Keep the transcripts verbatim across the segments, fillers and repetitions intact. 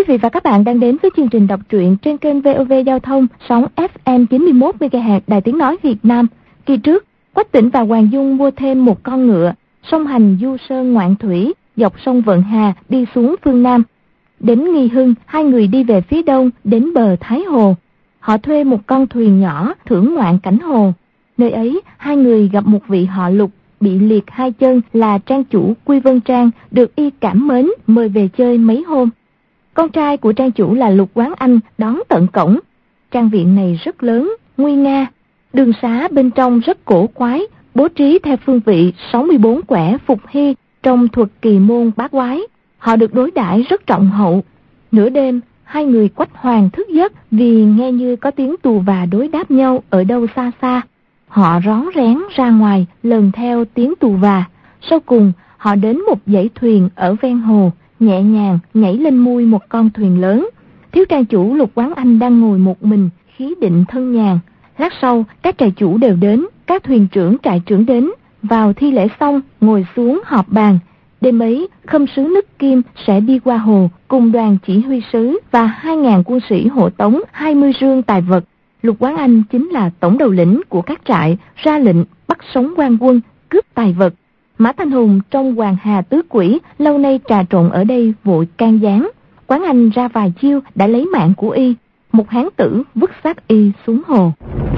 Quý vị và các bạn đang đến với chương trình đọc truyện trên kênh vê o vê Giao thông sóng ép em chín mươi mốt mê ga héc Đài Tiếng Nói Việt Nam. Kỳ trước, Quách Tĩnh và Hoàng Dung mua thêm một con ngựa, song hành du sơn ngoạn thủy, dọc sông Vận Hà đi xuống phương Nam. Đến Nghi Hưng, hai người đi về phía đông đến bờ Thái Hồ. Họ thuê một con thuyền nhỏ thưởng ngoạn cảnh hồ. Nơi ấy, hai người gặp một vị họ Lục bị liệt hai chân là trang chủ Quy Vân Trang, được y cảm mến mời về chơi mấy hôm. Con trai của trang chủ là Lục Quán Anh đón tận cổng. Trang viện này rất lớn, nguy nga. Đường xá bên trong rất cổ quái, bố trí theo phương vị sáu mươi bốn quẻ phục hy trong thuật kỳ môn bát quái. Họ được đối đãi rất trọng hậu. Nửa đêm, hai người Quách Hoàng thức giấc vì nghe như có tiếng tù và đối đáp nhau ở đâu xa xa. Họ rón rén ra ngoài lần theo tiếng tù và. Sau cùng, họ đến một dãy thuyền ở ven hồ, nhẹ nhàng nhảy lên mui một con thuyền lớn. Thiếu trang chủ Lục Quán Anh đang ngồi một mình, khí định thân nhàn. Lát sau, các trại chủ đều đến, các thuyền trưởng trại trưởng đến, vào thi lễ xong, ngồi xuống họp bàn. Đêm ấy, khâm sứ Nức Kim sẽ đi qua hồ cùng đoàn chỉ huy sứ và hai ngàn quân sĩ hộ tống hai mươi rương tài vật. Lục Quán Anh chính là tổng đầu lĩnh của các trại, ra lệnh bắt sống quan quân, cướp tài vật. Mã Thanh Hùng trong Hoàng Hà Tứ Quỷ lâu nay trà trộn ở đây vội can gián. Quán Anh ra vài chiêu đã lấy mạng của y. Một hán tử vứt xác y xuống hồ.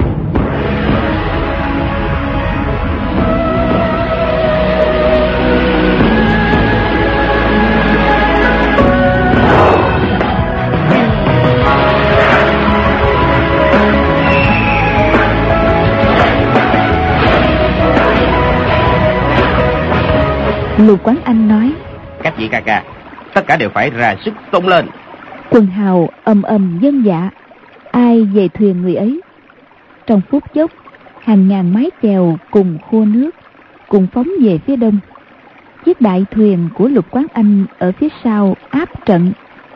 Lục Quán Anh nói: các vị ca ca, tất cả đều phải ra sức tung lên. Quần hào ầm ầm dân dạ, ai về thuyền người ấy. Trong phút chốc, hàng ngàn mái chèo cùng khua nước cùng phóng về phía đông. Chiếc đại thuyền của Lục Quán Anh ở phía sau áp trận.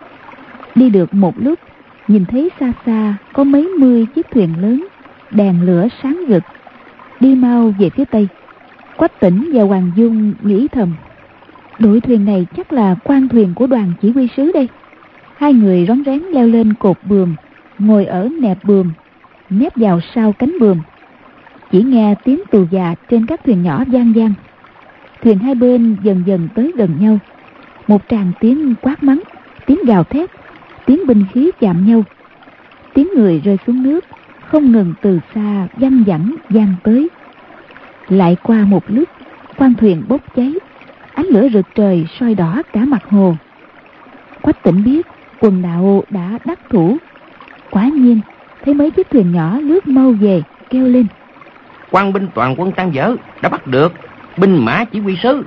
Đi được một lúc, nhìn thấy xa xa có mấy mươi chiếc thuyền lớn, đèn lửa sáng rực, đi mau về phía tây. Quách Tĩnh và Hoàng Dung nghĩ thầm: đội thuyền này chắc là quan thuyền của đoàn chỉ huy sứ đây. Hai người rón rén leo lên cột buồm, ngồi ở nẹp buồm, nép vào sau cánh buồm. Chỉ nghe tiếng tù già trên các thuyền nhỏ vang vang. Thuyền hai bên dần dần tới gần nhau. Một tràng tiếng quát mắng, tiếng gào thét, tiếng binh khí chạm nhau, tiếng người rơi xuống nước không ngừng từ xa văng vẳng vang tới. Lại qua một lúc, khoang thuyền bốc cháy, ánh lửa rực trời soi đỏ cả mặt hồ. Quách Tĩnh biết quần đạo đã đắc thủ. Quả nhiên thấy mấy chiếc thuyền nhỏ lướt mau về, kêu lên: quan binh toàn quân tan vỡ, đã bắt được binh mã chỉ huy sứ.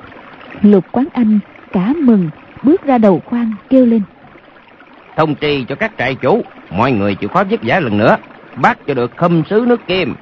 Lục Quán Anh cả mừng bước ra đầu khoang kêu lên: thông tri cho các trại chủ, mọi người chịu khó vất vả lần nữa, bắt cho được khâm sứ Nước Kim.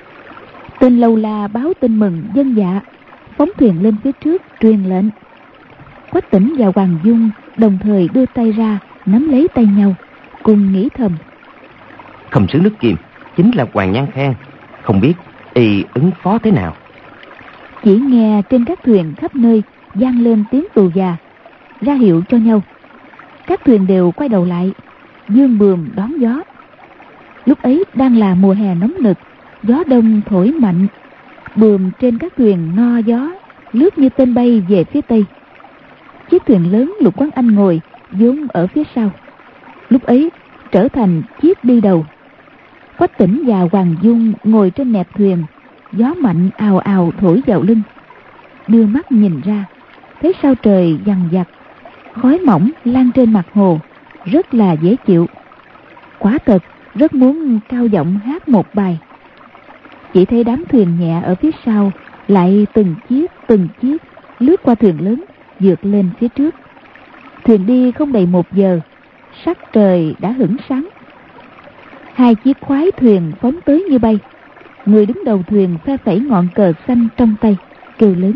Tên Lâu La báo tin mừng dân dạ, phóng thuyền lên phía trước truyền lệnh. Quách Tĩnh và Hoàng Dung đồng thời đưa tay ra nắm lấy tay nhau, cùng nghĩ thầm: khâm sứ Nước Kim chính là Hoàng Nhan Khang, không biết y ứng phó thế nào. Chỉ nghe trên các thuyền khắp nơi vang lên tiếng tù già, ra hiệu cho nhau. Các thuyền đều quay đầu lại, dương buồm đón gió. Lúc ấy đang là mùa hè nóng nực, gió đông thổi mạnh. Buồm trên các thuyền no gió, lướt như tên bay về phía tây. Chiếc thuyền lớn Lục Quán Anh ngồi vốn ở phía sau, lúc ấy trở thành chiếc đi đầu. Quách Tĩnh và Hoàng Dung ngồi trên nẹp thuyền, gió mạnh ào ào thổi vào lưng. Đưa mắt nhìn ra, thấy sao trời dằn vặt, khói mỏng lan trên mặt hồ, rất là dễ chịu. Quả thật rất muốn cao giọng hát một bài. Chỉ thấy đám thuyền nhẹ ở phía sau lại từng chiếc từng chiếc lướt qua thuyền lớn, vượt lên phía trước. Thuyền đi không đầy một giờ, sắc trời đã hửng sáng. Hai chiếc khoái thuyền phóng tới như bay. Người đứng đầu thuyền phe phẩy ngọn cờ xanh trong tay, kêu lớn: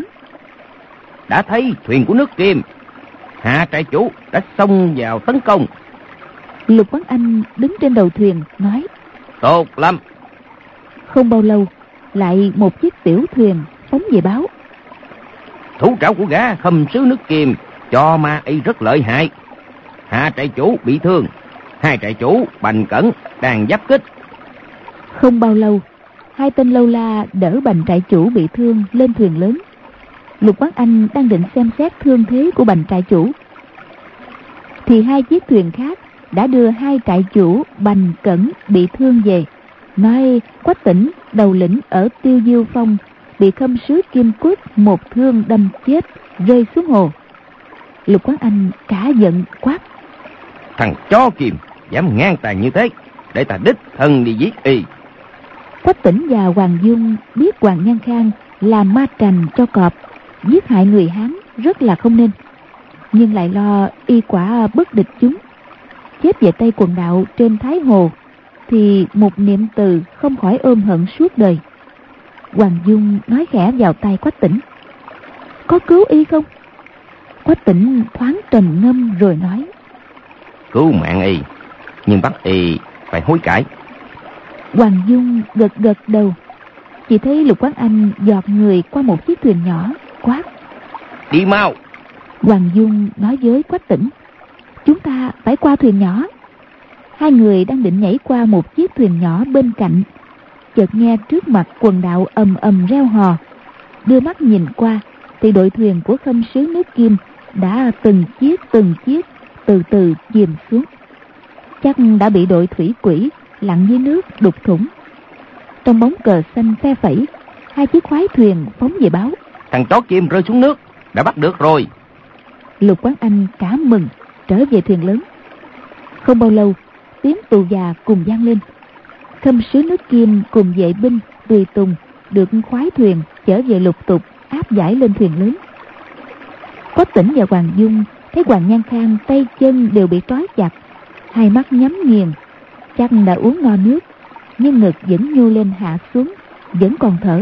đã thấy thuyền của Nước Kim, hạ trại chủ đã xông vào tấn công. Lục Quán Anh đứng trên đầu thuyền nói: tốt lắm. Không bao lâu, lại một chiếc tiểu thuyền phóng về báo: thủ trảo của gã khâm sứ Nước Kim cho ma y rất lợi hại. hạ trại chủ bị thương, hai trại chủ Bành Cẩn đang giáp kích. Không bao lâu, hai tên lâu la đỡ Bành trại chủ bị thương lên thuyền lớn. Lục Quán Anh đang định xem xét thương thế của Bành trại chủ, thì hai chiếc thuyền khác đã đưa hai trại chủ Bành Cẩn bị thương về, nói Quách Tỉnh đầu lĩnh ở Tiêu Diêu Phong bị khâm sứ Kim Quất một thương đâm chết, rơi xuống hồ. Lục Quán Anh cả giận quát: Thằng chó Kim dám ngang tàn như thế, để ta đích thân đi giết y. Quách Tỉnh và Hoàng Dung biết Hoàng Nhan Khang là ma trành cho cọp, giết hại người Hán rất là không nên, nhưng lại lo y quả bất địch chúng, chết về tay quần đạo trên Thái Hồ, thì một niệm từ không khỏi ôm hận suốt đời. Hoàng Dung nói khẽ vào tai Quách Tỉnh: Có cứu y không? Quách Tỉnh thoáng trầm ngâm rồi nói: Cứu mạng y, nhưng bắt y phải hối cải. Hoàng Dung gật gật đầu. Chỉ thấy Lục Quán Anh giọt người qua một chiếc thuyền nhỏ, quát: Đi mau! Hoàng Dung nói với Quách Tỉnh: Chúng ta phải qua thuyền nhỏ. Hai người đang định nhảy qua một chiếc thuyền nhỏ bên cạnh, chợt nghe trước mặt quần đạo ầm ầm reo hò. Đưa mắt nhìn qua thì đội thuyền của khâm sứ nước Kim đã từng chiếc từng chiếc từ từ chìm xuống, chắc đã bị đội thủy quỷ lặn dưới nước đục thủng. Trong bóng cờ xanh phe phẩy, hai chiếc khoái thuyền phóng về báo: Thằng chó Kim rơi xuống nước, đã bắt được rồi. Lục Quán Anh cả mừng, trở về thuyền lớn. Không bao lâu, tiếng tù già cùng vang lên. Khâm sứ nước Kim cùng vệ binh tùy tùng được khoái thuyền chở về lục tục áp giải lên thuyền lớn. Quách Tỉnh và Hoàng Dung thấy Hoàng Nhan Khang tay chân đều bị trói chặt, hai mắt nhắm nghiền, chắc đã uống no nước, nhưng ngực vẫn nhô lên hạ xuống, vẫn còn thở.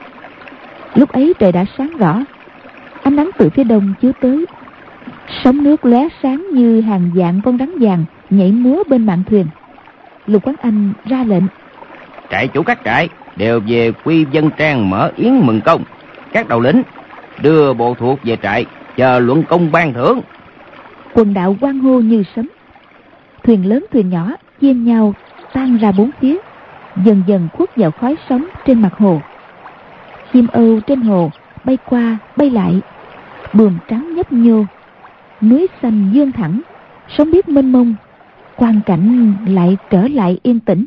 Lúc ấy trời đã sáng rõ, ánh nắng từ phía đông chiếu tới, sóng nước lóe sáng như hàng vạn con rắn vàng nhảy múa bên mạn thuyền. Lục Quán Anh ra lệnh: Trại chủ các trại đều về Quy Vân Trang mở yến mừng công. Các đầu lĩnh đưa bộ thuộc về trại, chờ luận công ban thưởng. Quần đạo hoan hô như sấm. Thuyền lớn thuyền nhỏ chia nhau tan ra bốn phía, dần dần khuất vào khói sóng trên mặt hồ. Chim âu trên hồ bay qua bay lại, buồm trắng nhấp nhô, núi xanh vươn thẳng, sóng biếc mênh mông, quang cảnh lại trở lại yên tĩnh.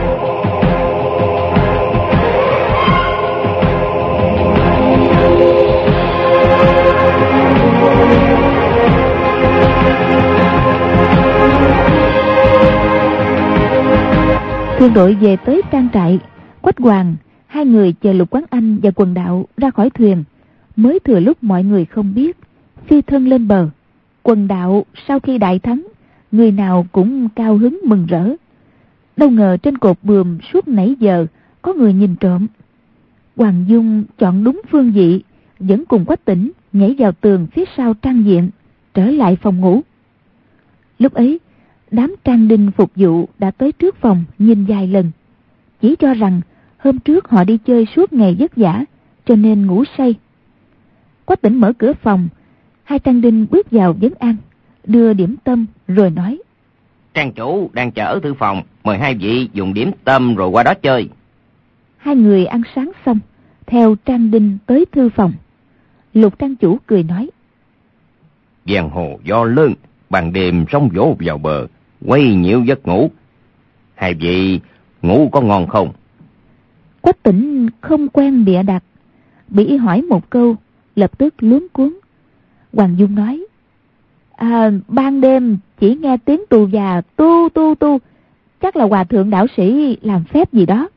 Thuyền đội về tới trang trại. Quách Hoàng, hai người chờ Lục Quán Anh và quần đạo ra khỏi thuyền, mới thừa lúc mọi người không biết, phi thân lên bờ. Quần đạo sau khi đại thắng, người nào cũng cao hứng mừng rỡ. Đâu ngờ trên cột buồm suốt nãy giờ có người nhìn trộm. Hoàng Dung chọn đúng phương vị, vẫn cùng Quách Tỉnh nhảy vào tường phía sau trang viện, trở lại phòng ngủ. Lúc ấy, đám trang đinh phục vụ đã tới trước phòng nhìn vài lần, chỉ cho rằng hôm trước họ đi chơi suốt ngày vất vả, cho nên ngủ say. Quách Tỉnh mở cửa phòng, hai trang đinh bước vào vấn an, đưa điểm tâm rồi nói: Trang chủ đang chờ ở thư phòng, mời hai vị dùng điểm tâm rồi qua đó chơi. Hai người ăn sáng xong, theo trang đinh tới thư phòng. Lục trang chủ cười nói: Giang hồ do lớn, ban đêm sóng vỗ vào bờ, quay nhiễu giấc ngủ. Hai vị ngủ có ngon không? Quách Tỉnh không quen bịa đặt, bị y hỏi một câu, lập tức luống cuống. Hoàng Dung nói: À, ban đêm chỉ nghe tiếng tù già tu tu tu, chắc là hòa thượng đạo sĩ làm phép gì đó.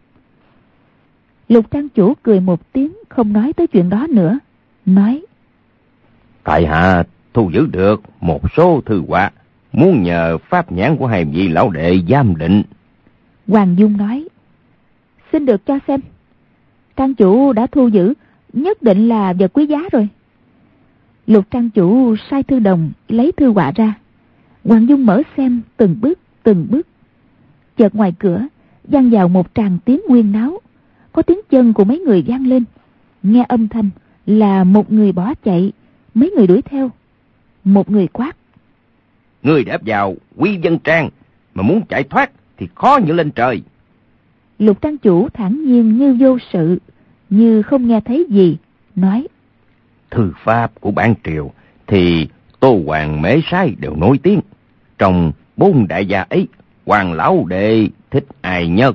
Lục trang chủ cười một tiếng, không nói tới chuyện đó nữa, nói: Tại hạ thu giữ được một số thư họa, muốn nhờ pháp nhãn của hai vị lão đệ giám định. Hoàng Dung nói: Xin được cho xem. Trang chủ đã thu giữ, nhất định là vật quý giá rồi. Lục trang chủ sai thư đồng lấy thư họa ra. Hoàng Dung mở xem từng bước từng bước. Chợt ngoài cửa vang vào một tràng tiếng huyên náo, có tiếng chân của mấy người vang lên. Nghe âm thanh là một người bỏ chạy, mấy người đuổi theo. Một người quát: Ngươi đã vào Quy Vân Trang, mà muốn chạy thoát thì khó như lên trời. Lục trang chủ thản nhiên như vô sự, như không nghe thấy gì, nói: Thư pháp của bản triều thì Tô Hoàng Mễ Sai đều nổi tiếng. Trong bốn đại gia ấy, Hoàng lão đệ thích ai nhất?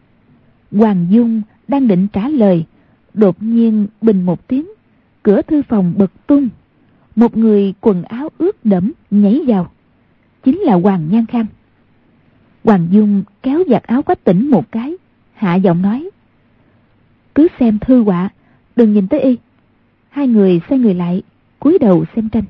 Hoàng Dung đang định trả lời, đột nhiên bình một tiếng, cửa thư phòng bật tung. Một người quần áo ướt đẫm nhảy vào, chính là Hoàng Nhan Khang. Hoàng Dung kéo giặt áo Quách Tĩnh một cái, hạ giọng nói: Cứ xem thư họa, đừng nhìn tới y. Hai người xoay người lại, cúi đầu xem tranh.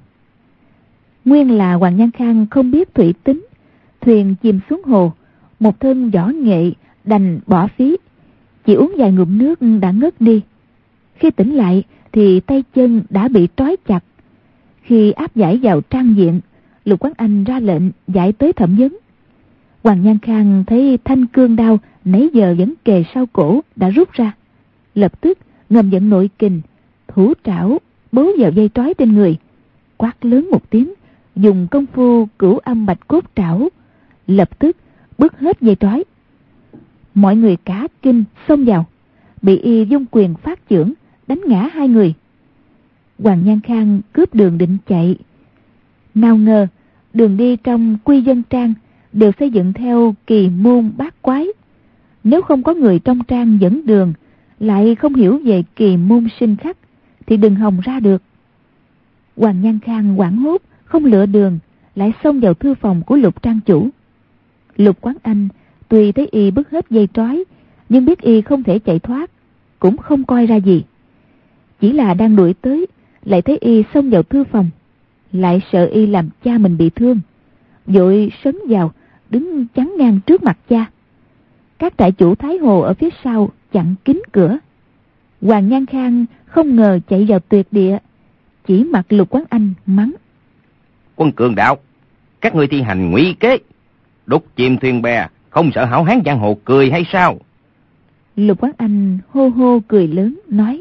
Nguyên là Hoàng Nhan Khang không biết thủy tính, thuyền chìm xuống hồ, một thân võ nghệ đành bỏ phí, chỉ uống vài ngụm nước đã ngất đi. Khi tỉnh lại thì tay chân đã bị trói chặt. Khi áp giải vào trang viện, Lục Quán Anh ra lệnh giải tới thẩm vấn. Hoàng Nhan Khang thấy thanh cương đao nãy giờ vẫn kề sau cổ đã rút ra, lập tức ngầm giận nội kình, thủ trảo bấu vào dây trói trên người, quát lớn một tiếng, dùng công phu cửu âm bạch cốt trảo, lập tức bứt hết dây trói. Mọi người cả kinh xông vào, bị y dung quyền phát chưởng đánh ngã hai người. Hoàng Nhan Khang cướp đường định chạy, nào ngờ đường đi trong Quy Vân Trang đều xây dựng theo kỳ môn bát quái. Nếu không có người trong trang dẫn đường, lại không hiểu về kỳ môn sinh khắc, thì đừng hòng ra được. Hoàng Nhan Khang hoảng hốt, không lựa đường, lại xông vào thư phòng của Lục trang chủ. Lục Quán Anh tuy thấy y bứt hết dây trói, nhưng biết y không thể chạy thoát, cũng không coi ra gì. Chỉ là đang đuổi tới, lại thấy y xông vào thư phòng, lại sợ y làm cha mình bị thương, vội sấn vào, đứng chắn ngang trước mặt cha. Các trại chủ Thái Hồ ở phía sau chặn kín cửa. Hoàng Nhan Khang không ngờ chạy vào tuyệt địa, chỉ mặt Lục Quán Anh mắng: Quân cường đạo, các ngươi thi hành ngụy kế, đục chìm thuyền bè, không sợ hảo hán giang hồ cười hay sao? Lục Quán Anh hô hô cười lớn nói: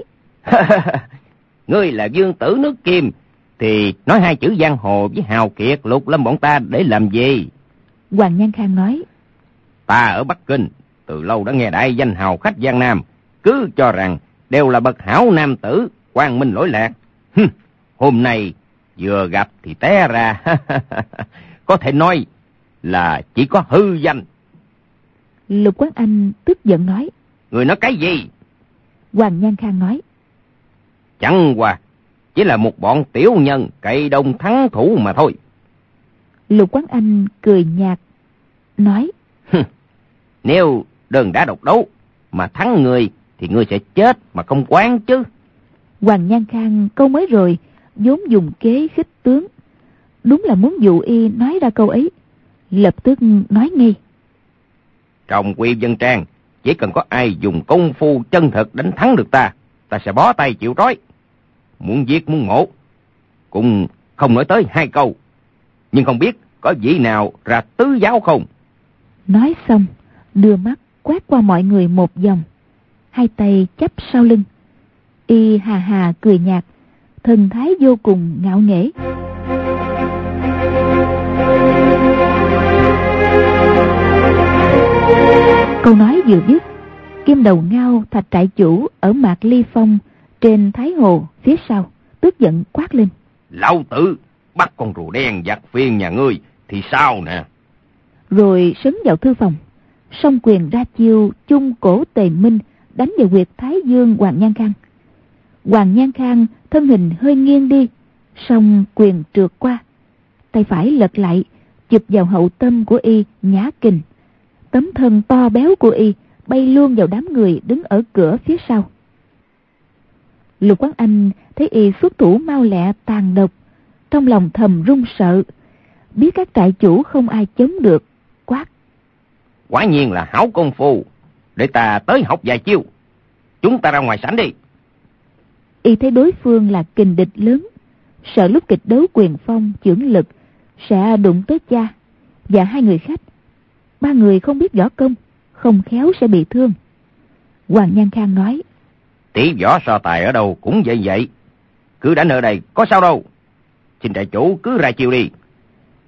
Ngươi là vương tử nước Kim, thì nói hai chữ giang hồ với hào kiệt Lục Lâm bọn ta để làm gì? Hoàng Nhan Khang nói: Ta ở Bắc Kinh từ lâu đã nghe đại danh hào khách Giang Nam, cứ cho rằng đều là bậc hảo nam tử, quang minh lỗi lạc. Hừm, hôm nay vừa gặp thì té ra, có thể nói là chỉ có hư danh. Lục Quán Anh tức giận nói: Người nói cái gì? Hoàng Nhan Khang nói: Chẳng qua chỉ là một bọn tiểu nhân cậy đông thắng thủ mà thôi. Lục Quán Anh cười nhạt nói: Nếu đơn đã độc đấu mà thắng người thì ngươi sẽ chết mà không quán chứ. Hoàng Nhan Khang câu mới rồi vốn dùng kế khích tướng, đúng là muốn dụ y nói ra câu ấy, lập tức nói ngay: Trong Quy Vân Trang chỉ cần có ai dùng công phu chân thực đánh thắng được ta, ta sẽ bó tay chịu trói. Muốn giết muốn mổ cũng không nói tới hai câu, nhưng không biết có vị nào ra tứ giáo không? Nói xong đưa mắt quét qua mọi người một vòng, hai tay chắp sau lưng, y hà hà cười nhạt, thần thái vô cùng ngạo nghễ. Câu nói vừa dứt, Kim Đầu Ngao Thạch trại chủ ở Mạc Ly Phong trên Thái Hồ phía sau tức giận quát lên: Lão tử bắt con rùa đen giặt phiên nhà ngươi thì sao nè? Rồi sấn vào thư phòng, song quyền ra chiêu chung cổ Tề Minh đánh vào huyệt Thái Dương Hoàng Nhan Khang. Hoàng Nhan Khang thân hình hơi nghiêng đi, song quyền trượt qua, tay phải lật lại chụp vào hậu tâm của y nhã kình. Tấm thân to béo của y bay luôn vào đám người đứng ở cửa phía sau. Lục Quán Anh thấy y xuất thủ mau lẹ tàn độc, trong lòng thầm run sợ, biết các trại chủ không ai chống được, quát: Quả nhiên là hảo công phu, để ta tới học vài chiêu. Chúng ta ra ngoài sảnh đi. Y thấy đối phương là kình địch lớn, sợ lúc kịch đấu quyền phong chưởng lực sẽ đụng tới cha và hai người khách. Ba người không biết võ công, không khéo sẽ bị thương. Hoàng Nhan Khang nói: Tỷ võ so tài ở đâu cũng vậy vậy, cứ đánh ở đây có sao đâu. Xin trại chủ cứ ra chiêu đi.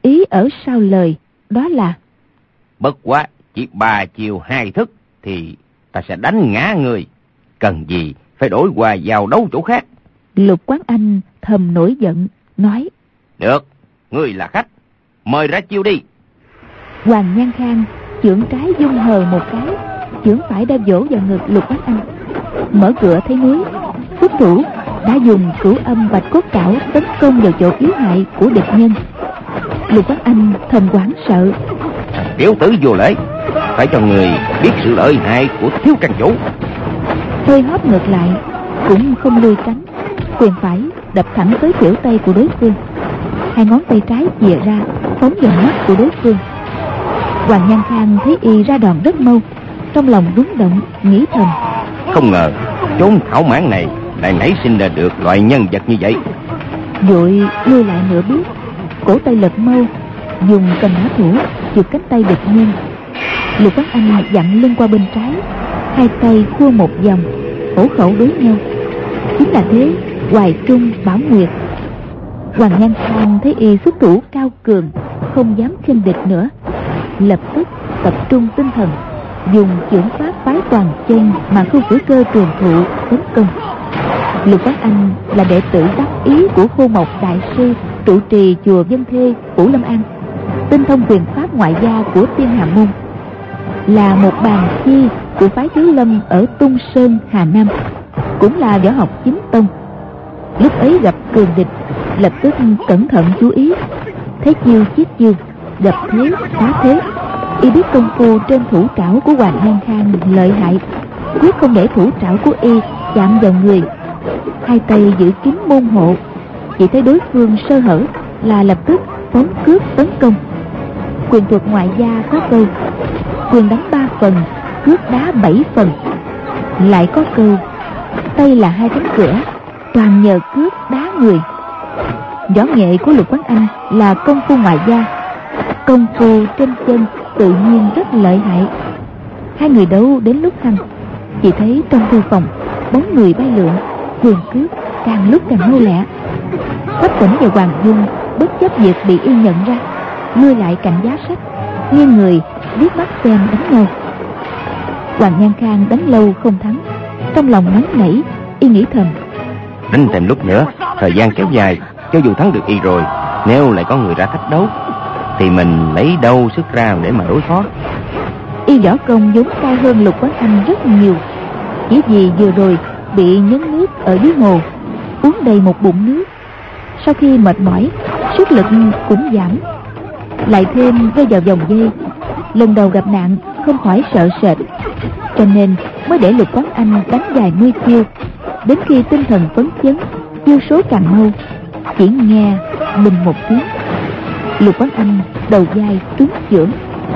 ý ở sau lời, đó là: Bất quá chỉ ba chiều hai thức thì ta sẽ đánh ngã người, cần gì phải đổi qua vào đấu chỗ khác. Lục Quán Anh thầm nổi giận, nói: Được, ngươi là khách, mời ra chiêu đi. Hoàng Nhan Khang chưởng trái dung hờ một cái, chưởng phải đã vỗ vào ngực Lục Quán Anh. Mở cửa thấy núi, xuất thủ đã dùng cửu âm bạch cốt trảo tấn công vào chỗ yếu hại của địch nhân. Lục Quán Anh thầm hoảng sợ: Tiểu tử vô lễ, phải cho người biết sự lợi hại của thiếu căn chủ. Hơi hóp ngược lại, cũng không lui tránh, quyền phải đập thẳng tới tiểu tay của đối phương. Hai ngón tay trái chìa ra phóng vào mắt của đối phương. Hoàng Nhan Khang thấy y ra đòn rất mau, trong lòng rúng động, nghĩ thầm: Không ngờ chốn thảo mãn này lại nảy sinh ra được loại nhân vật như vậy. Vội lui lại nửa bước, cổ tay lật mau, dùng cầm nã thủ chụp cánh tay địch nhân. Lục Quán Anh dặn lưng qua bên trái, hai tay khua một vòng, hổ khẩu đối nhau. Chính là thế Hoài Trung Bảo Nguyệt. Hoàng Nhan Khang thấy y xuất thủ cao cường, không dám khinh địch nữa, lập tức tập trung tinh thần, dùng chưởng pháp phái toàn chân mà khu tử cơ truyền thụ tấn công. Lục Quán Anh là đệ tử đắc ý của Khô Mộc đại sư trụ trì chùa Vân Thê, Phủ Lâm An, tinh thông quyền pháp ngoại gia của Tiên Hà Môn, là một bàn chi của phái Thiếu Lâm ở Tung Sơn, Hà Nam, cũng là võ học chính tông. Lúc ấy gặp cường địch, lập tức cẩn thận chú ý, thấy chiêu chiết chiêu, đập thế phá thế. Y biết công phu trên thủ trảo của Hoàng Nhan Khang lợi hại, quyết không để thủ trảo của y chạm vào người. Hai tay giữ kín môn hộ, chỉ thấy đối phương sơ hở là lập tức phóng cướp tấn công. Quyền thuật ngoại gia có câu: quyền đánh ba phần, cướp đá bảy phần. Lại có câu: tay là hai cánh cửa, toàn nhờ cướp đá người. Võ nghệ của Lục Quán Anh là công phu ngoại gia, công phu trên chân tự nhiên rất lợi hại. Hai người đấu đến lúc hăng, chỉ thấy trong thư phòng bóng người bay lượn, quyền cướp càng lúc càng mau lẹ. Quách Tỉnh và Hoàng Dung bất chấp việc bị y nhận ra, lui lại cạnh giá sách, nghiêng người liếc mắt xem đánh nhau. Hoàng Nhan Khang đánh lâu không thắng, trong lòng nóng nảy, y nghĩ thầm: Đánh thêm lúc nữa, thời gian kéo dài, cho dù thắng được y rồi, nếu lại có người ra thách đấu thì mình lấy đâu sức ra để mà đối phó. Y võ công vốn cao hơn Lục Quán Anh rất nhiều, chỉ vì vừa rồi bị nhấn nước ở dưới hồ, uống đầy một bụng nước. Sau khi mệt mỏi, sức lực cũng giảm, lại thêm rơi vào vòng dây, lần đầu gặp nạn không khỏi sợ sệt, cho nên mới để Lục Quán Anh đánh dài mươi chiêu. Đến khi tinh thần phấn chấn, chiêu số càng mau, chỉ nghe bình một tiếng, Lục Quán Anh đầu vai trúng chưởng,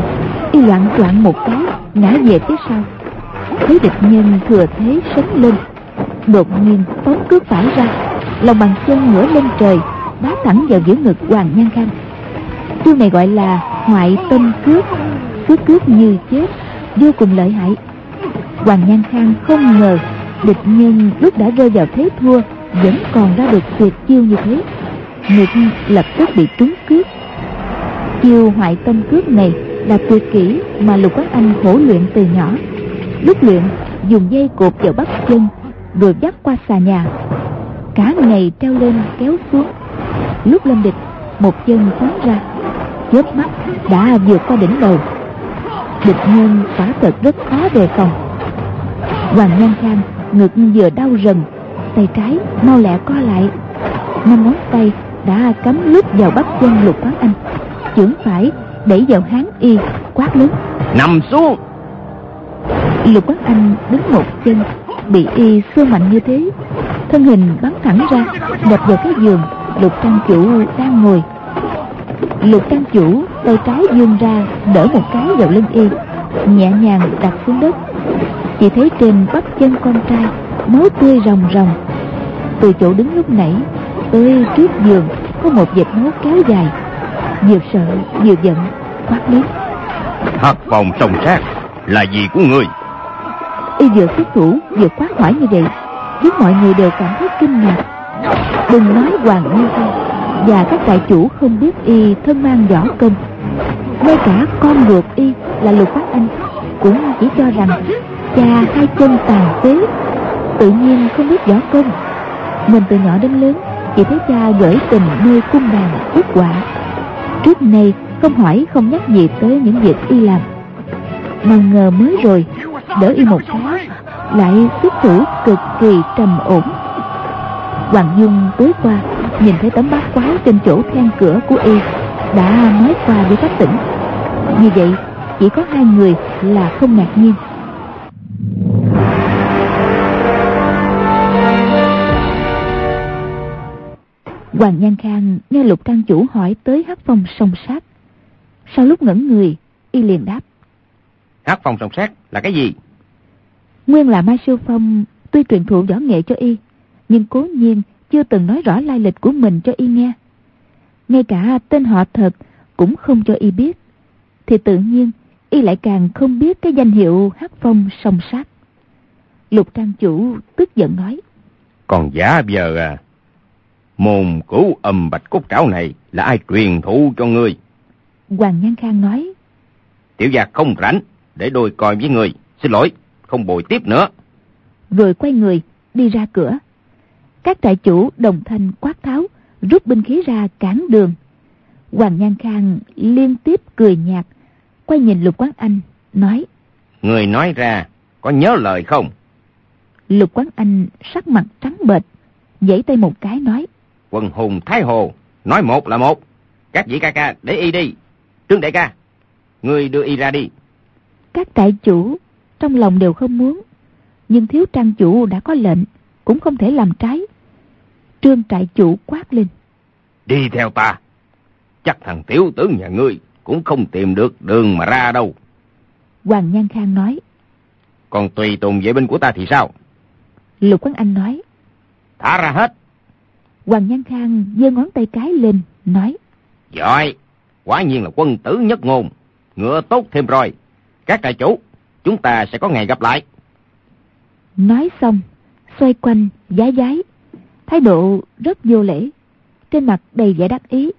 y loạn choạng một cái ngã về phía sau. Thấy địch nhân thừa thế sấn lên, đột nhiên phóng cước phải ra, lòng bàn chân ngửa lên trời, đá thẳng vào giữa ngực Hoàng Nhan Khang. Chiêu này gọi là hoại tâm cước, cước cước như chết, vô cùng lợi hại. Hoàng Nhan Khang không ngờ địch nhân lúc đã rơi vào thế thua vẫn còn ra được tuyệt chiêu như thế, ngực lập tức bị trúng cước. Chiêu hoại tâm cước này là tuyệt kỹ mà Lục Quán Anh khổ luyện từ nhỏ. Lúc luyện dùng dây cột vào bắp chân, rồi dắt qua xà nhà, cả ngày treo lên kéo xuống. Lúc lên địch, một chân phóng ra, chớp mắt đã vượt qua đỉnh đầu. Địch nhân quả thật rất khó đề phòng. Hoàng Nhan Khang ngực vừa đau rần, tay trái mau lẹ co lại, năm ngón tay đã cắm lút vào bắp chân Lục Quán Anh, chưởng phải đẩy vào háng y, quát lớn: Nằm xuống! Lục Quán Anh đứng một chân, bị y xô mạnh như thế, thân hình bắn thẳng ra, đập vào cái giường Lục Trang Chủ đang ngồi. Lục Trang Chủ tay trái vươn ra đỡ một cái vào lưng y, nhẹ nhàng đặt xuống đất. Chỉ thấy trên bắp chân con trai máu tươi ròng ròng. Từ chỗ đứng lúc nãy tới trước giường có một vệt máu kéo dài. Vừa sợ vừa giận, quát lớn: Hắc Phong song sát là gì của người? Y vừa xuất thủ vừa quát hỏi như vậy, khiến mọi người đều cảm thấy kinh ngạc. Đừng nói Hoàng Nhan Khang, và các đại chủ không biết y thân mang võ công. Ngay cả con ruột y là Lục Quán Anh cũng chỉ cho rằng cha hai chân tàn phế, tự nhiên không biết võ công. Mình từ nhỏ đến lớn chỉ thấy cha gửi tình nơi cung đàn quốc họa, trước nay không hỏi không nhắc gì tới những việc y làm. Nào ngờ mới rồi đỡ y một cái lại xuất thủ cực kỳ trầm ổn. Hoàng Dung tối qua nhìn thấy tấm bát quái trên chỗ then cửa của y, đã nói qua với Quách Tĩnh. Như vậy chỉ có hai người là không ngạc nhiên. Hoàng Nhan Khang nghe Lục Trang chủ hỏi tới Hắc Phong song sát, sau lúc ngẩn người, y liền đáp: Hắc Phong song sát là cái gì? Nguyên là Mai Siêu Phong tuy truyền thụ võ nghệ cho y, nhưng cố nhiên chưa từng nói rõ lai lịch của mình cho y nghe. Ngay cả tên họ thật cũng không cho y biết, thì tự nhiên y lại càng không biết cái danh hiệu Hắc Phong song sát. Lục Trang chủ tức giận nói: Còn giả vờ à? Môn Cửu Âm Bạch Cốt Trảo này là ai truyền thụ cho ngươi? Hoàng Nhan Khang nói: Tiểu gia không rảnh để đôi coi với người, xin lỗi, không bồi tiếp nữa. Rồi quay người đi ra cửa. Các trại chủ đồng thanh quát tháo, rút binh khí ra cản đường. Hoàng Nhan Khang liên tiếp cười nhạt, quay nhìn Lục Quán Anh nói: Người nói ra có nhớ lời không? Lục Quán Anh sắc mặt trắng bệch, giãy tay một cái nói: Quần hùng Thái Hồ, nói một là một. Các vị ca ca để y đi. Trương đại ca, người đưa y ra đi. Các trại chủ trong lòng đều không muốn, nhưng thiếu trang chủ đã có lệnh, cũng không thể làm trái. Trương trại chủ quát lên: Đi theo ta. Chắc thằng tiểu tử nhà ngươi cũng không tìm được đường mà ra đâu. Hoàng Nhan Khang nói: Còn tùy tùng vệ binh của ta thì sao? Lục Quán Anh nói: Thả ra hết. Hoàng Nhan Khang giơ ngón tay cái lên nói: Giỏi, quả nhiên là quân tử nhất ngôn. Ngựa tốt thêm rồi. Các trại chủ, chúng ta sẽ có ngày gặp lại. Nói xong xoay quanh vái vái, thái độ rất vô lễ, trên mặt đầy vẻ đắc ý.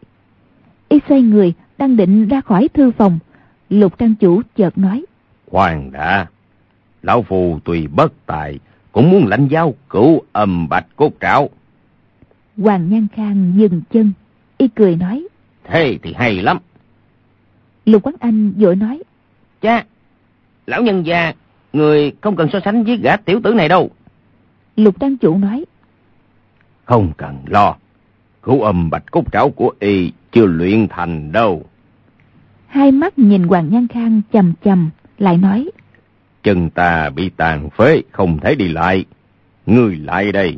Y xoay người đang định ra khỏi thư phòng, Lục Trang chủ chợt nói: Khoan đã, lão phù tùy bất tài cũng muốn lãnh giáo Cửu Âm Bạch Cốt Trảo. Hoàng Nhan Khang dừng chân, y cười nói: Thế thì hay lắm. Lục Quán Anh vội nói: Cha, lão nhân gia, người không cần so sánh với gã tiểu tử này đâu. Lục Trang chủ nói: Không cần lo, Cửu Âm Bạch Cốt Trảo của y chưa luyện thành đâu. Hai mắt nhìn Hoàng Nhan Khang chằm chằm, lại nói: Chân ta bị tàn phế, không thể đi lại. Ngươi lại đây.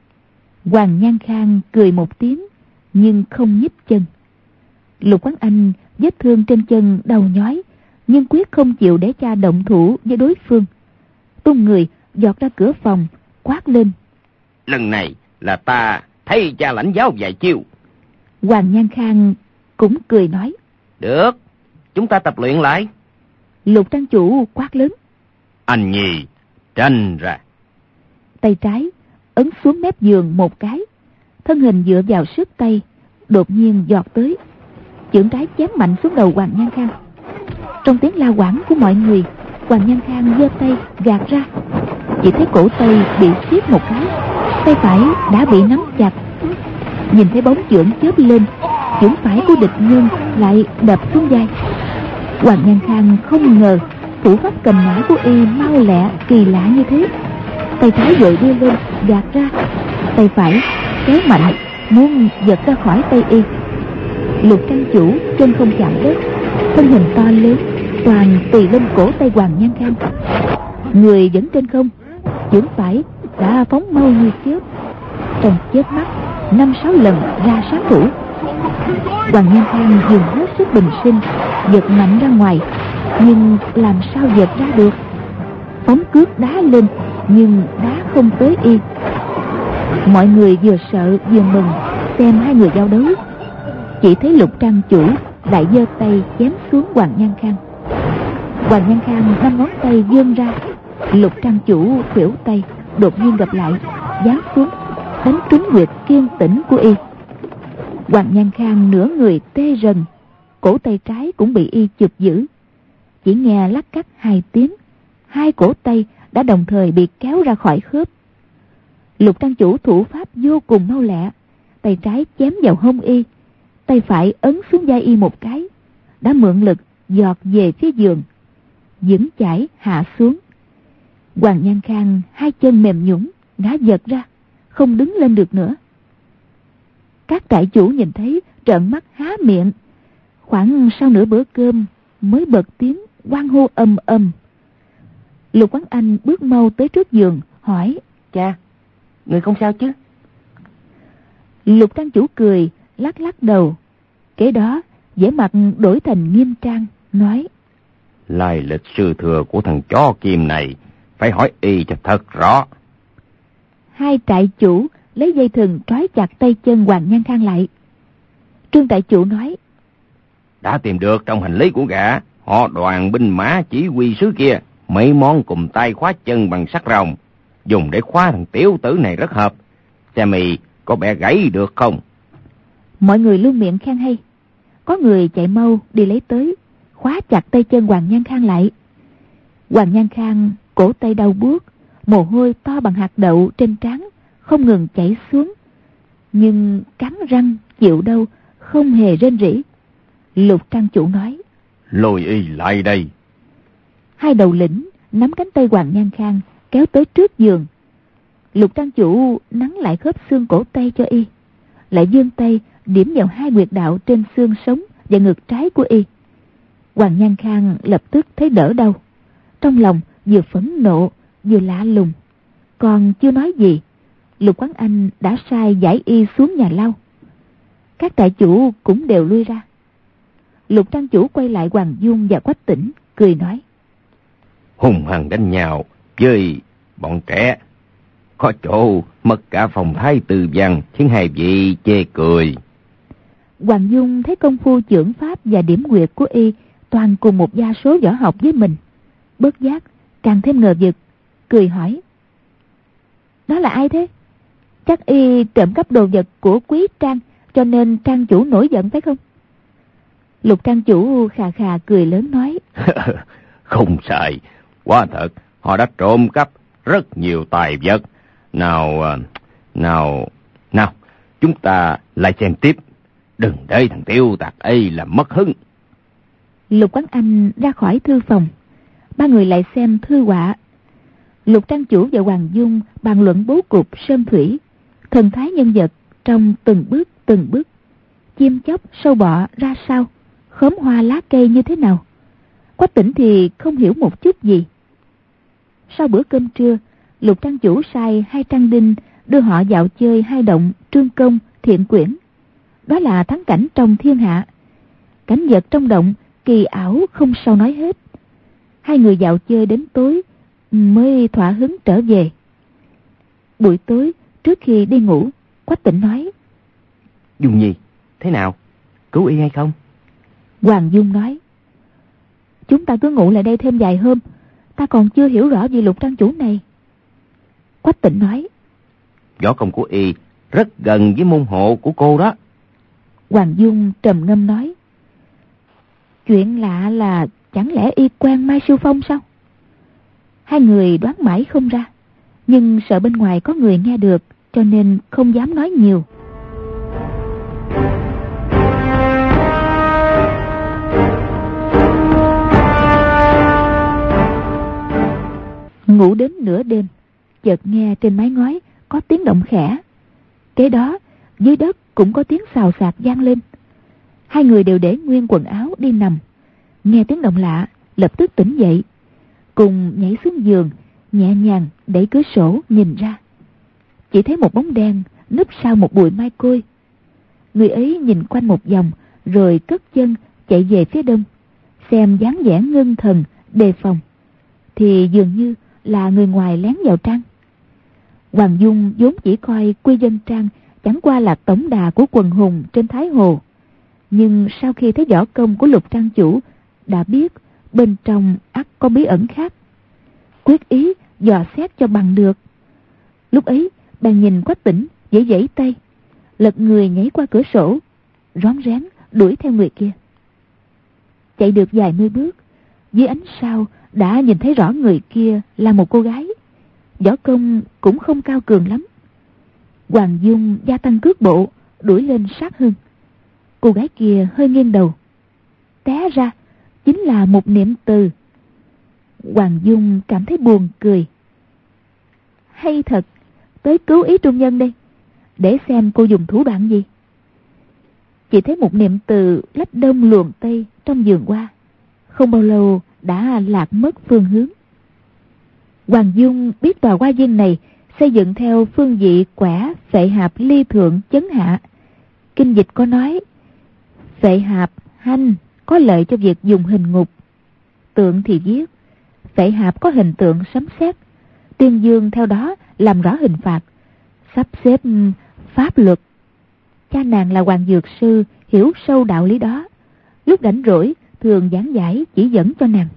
Hoàng Nhan Khang cười một tiếng, nhưng không nhích chân. Lục Quán Anh vết thương trên chân đau nhói, nhưng quyết không chịu để cha động thủ với đối phương. Tung người giọt ra cửa phòng, quát lên: Lần này là ta thay cha lãnh giáo vài chiêu. Hoàng Nhan Khang cũng cười nói: Được, chúng ta tập luyện lại. Lục Trang chủ quát lớn: Anh Nhi, tranh ra. Tay trái ấn xuống mép giường một cái, thân hình dựa vào sức tay, đột nhiên giọt tới, chưởng trái chém mạnh xuống đầu Hoàng Nhan Khang. Trong tiếng la quảng của mọi người, Hoàng Nhan Khang giơ tay gạt ra, chỉ thấy cổ tay bị siết một cái, tay phải đã bị nắm chặt. Nhìn thấy bóng chưởng chớp lên, chưởng phải của địch nhân lại đập xuống vai. Hoàng Nhan Khang không ngờ thủ pháp cầm nã của y mau lẹ kỳ lạ như thế. Tay trái vội đưa lên gạt ra, tay phải kéo mạnh muốn giật ra khỏi tay y. Lục Trang chủ chân không chạm đất, thân hình to lớn toàn tùy lên cổ tay Hoàng Nhan Khang. Người vẫn trên không, chưởng phải đã phóng mau như chớp, trong chớp mắt năm sáu lần ra sát thủ. Hoàng Nhan Khang dùng hết sức bình sinh giật mạnh ra ngoài, nhưng làm sao giật ra được. Phóng cước đá lên, nhưng đá không tới y. Mọi người vừa sợ vừa mừng xem hai người giao đấu. Chỉ thấy Lục Trang chủ lại giơ tay chém xuống Hoàng Nhan Khang. Hoàng Nhan Khang năm ngón tay vươn ra, Lục Trang chủ khuỷu tay đột nhiên gặp lại, giáng xuống đánh trúng huyệt kiên tĩnh của y. Hoàng Nhan Khang nửa người tê rần, cổ tay trái cũng bị y chụp giữ. Chỉ nghe lắc cắt hai tiếng, hai cổ tay đã đồng thời bị kéo ra khỏi khớp. Lục trang chủ thủ pháp vô cùng mau lẹ, tay trái chém vào hông y, tay phải ấn xuống vai y một cái, đã mượn lực giọt về phía giường, vững chãi hạ xuống. Hoàng Nhan Khang hai chân mềm nhũn, ngã giật ra, không đứng lên được nữa. Các trại chủ nhìn thấy trợn mắt há miệng. Khoảng sau nửa bữa cơm mới bật tiếng hoan hô ầm ầm. Lục Quán Anh bước mau tới trước giường hỏi: Cha, người không sao chứ? Lục trang chủ cười lắc lắc đầu, kế đó vẻ mặt đổi thành nghiêm trang nói: Lai lịch sư thừa của thằng chó kim này phải hỏi y cho thật rõ. Hai trại chủ lấy dây thừng trói chặt tay chân Hoàng Nhan Khang lại. Trương trại chủ nói: Đã tìm được trong hành lý của gã họ đoàn binh mã chỉ huy sứ kia mấy món cùng tay khóa chân bằng sắt rồng, dùng để khóa thằng tiểu tử này rất hợp. Xem mì có bẻ gãy được không? Mọi người luôn miệng khen hay. Có người chạy mau đi lấy tới, khóa chặt tay chân Hoàng Nhan Khang lại. Hoàng Nhan Khang cổ tay đau buốt, mồ hôi to bằng hạt đậu trên trán không ngừng chảy xuống, nhưng cắn răng chịu đau, không hề rên rỉ. Lục trang chủ nói: Lôi y lại đây. Hai đầu lĩnh nắm cánh tay Hoàng Nhan Khang kéo tới trước giường. Lục trang chủ nắn lại khớp xương cổ tay cho y, lại vươn tay điểm vào hai huyệt đạo trên xương sống và ngực trái của y. Hoàng Nhan Khang lập tức thấy đỡ đau, trong lòng vừa phẫn nộ vừa lạ lùng. Còn chưa nói gì, Lục Quán Anh đã sai giải y xuống nhà lau. Các trại chủ cũng đều lui ra. Lục trang chủ quay lại Hoàng Dung và Quách Tĩnh cười nói: Hùng hằng đánh nhau với bọn trẻ, có chỗ mất cả phòng thái tử văn, khiến hai vị chê cười. Hoàng Dung thấy công phu chưởng pháp và điểm quyệt của y toàn cùng một gia số võ học với mình, bất giác càng thêm ngờ vực, cười hỏi: Đó là ai thế? Chắc y trộm cắp đồ vật của quý trang, cho nên trang chủ nổi giận phải không? Lục trang chủ khà khà cười lớn nói: Không sai, quả thật họ đã trộm cắp rất nhiều tài vật. Nào, nào, nào, chúng ta lại xem tiếp, đừng để thằng tiêu tặc ấy làm mất hứng. Lục Quán Anh ra khỏi thư phòng, ba người lại xem thư họa. Lục trang chủ và Hoàng Dung bàn luận bố cục sơn thủy, thần thái nhân vật trong từng bước từng bước, chim chóc sâu bọ ra sao, khóm hoa lá cây như thế nào. Quách Tĩnh thì không hiểu một chút gì. Sau bữa cơm trưa, Lục trang chủ sai hai trang đinh đưa họ dạo chơi hai động Trương Công, Thiện Quyển. Đó là thắng cảnh trong thiên hạ. Cảnh vật trong động kỳ ảo không sao nói hết. Hai người dạo chơi đến tối mới thỏa hứng trở về. Buổi tối trước khi đi ngủ, Quách Tĩnh nói: Dung Nhi, thế nào? Cứu y hay không? Hoàng Dung nói: Chúng ta cứ ngủ lại đây thêm vài hôm, ta còn chưa hiểu rõ về Lục trang chủ này. Quách Tĩnh nói: Võ công của y rất gần với môn hộ của cô đó. Hoàng Dung trầm ngâm nói: Chuyện lạ là chẳng lẽ y quen Mai Siêu Phong sao? Hai người đoán mãi không ra, nhưng sợ bên ngoài có người nghe được, cho nên không dám nói nhiều. Ngủ đến nửa đêm, chợt nghe trên mái ngói có tiếng động khẽ. Kế đó dưới đất cũng có tiếng xào xạc vang lên. Hai người đều để nguyên quần áo đi nằm, nghe tiếng động lạ lập tức tỉnh dậy, cùng nhảy xuống giường, nhẹ nhàng đẩy cửa sổ nhìn ra. Chỉ thấy một bóng đen núp sau một bụi mai côi. Người ấy nhìn quanh một vòng rồi cất chân chạy về phía đông, xem dáng vẻ ngưng thần đề phòng, thì dường như là người ngoài lén vào trang. Hoàng Dung vốn chỉ coi Quy Dân Trang chẳng qua là tổng đà của quần hùng trên Thái Hồ, nhưng sau khi thấy võ công của Lục trang chủ đã biết bên trong ắt có bí ẩn khác, quyết ý dò xét cho bằng được. Lúc ấy bèn nhìn Quách Tĩnh dãy dãy tay, lật người nhảy qua cửa sổ, rón rén đuổi theo người kia. Chạy được vài mươi bước, dưới ánh sao đã nhìn thấy rõ người kia là một cô gái. Võ công cũng không cao cường lắm. Hoàng Dung gia tăng cước bộ, đuổi lên sát hơn. Cô gái kia hơi nghiêng đầu, té ra chính là một Niệm Từ. Hoàng Dung cảm thấy buồn cười. Hay thật, tới cứu ý trung nhân đây, để xem cô dùng thủ đoạn gì. Chỉ thấy một Niệm Từ lách đông luồn tây trong vườn hoa, không bao lâu đã lạc mất phương hướng. Hoàng Dung biết tòa hoa viên này xây dựng theo phương vị quẻ phệ hạp ly thượng chấn hạ. Kinh dịch có nói phệ hạp hanh có lợi cho việc dùng hình ngục. Tượng thì viết phệ hạp có hình tượng sấm sét. Tiên dương theo đó làm rõ hình phạt, sắp xếp pháp luật. Cha nàng là Hoàng Dược Sư, hiểu sâu đạo lý đó. Lúc rảnh rỗi thường giảng giải chỉ dẫn cho nàng.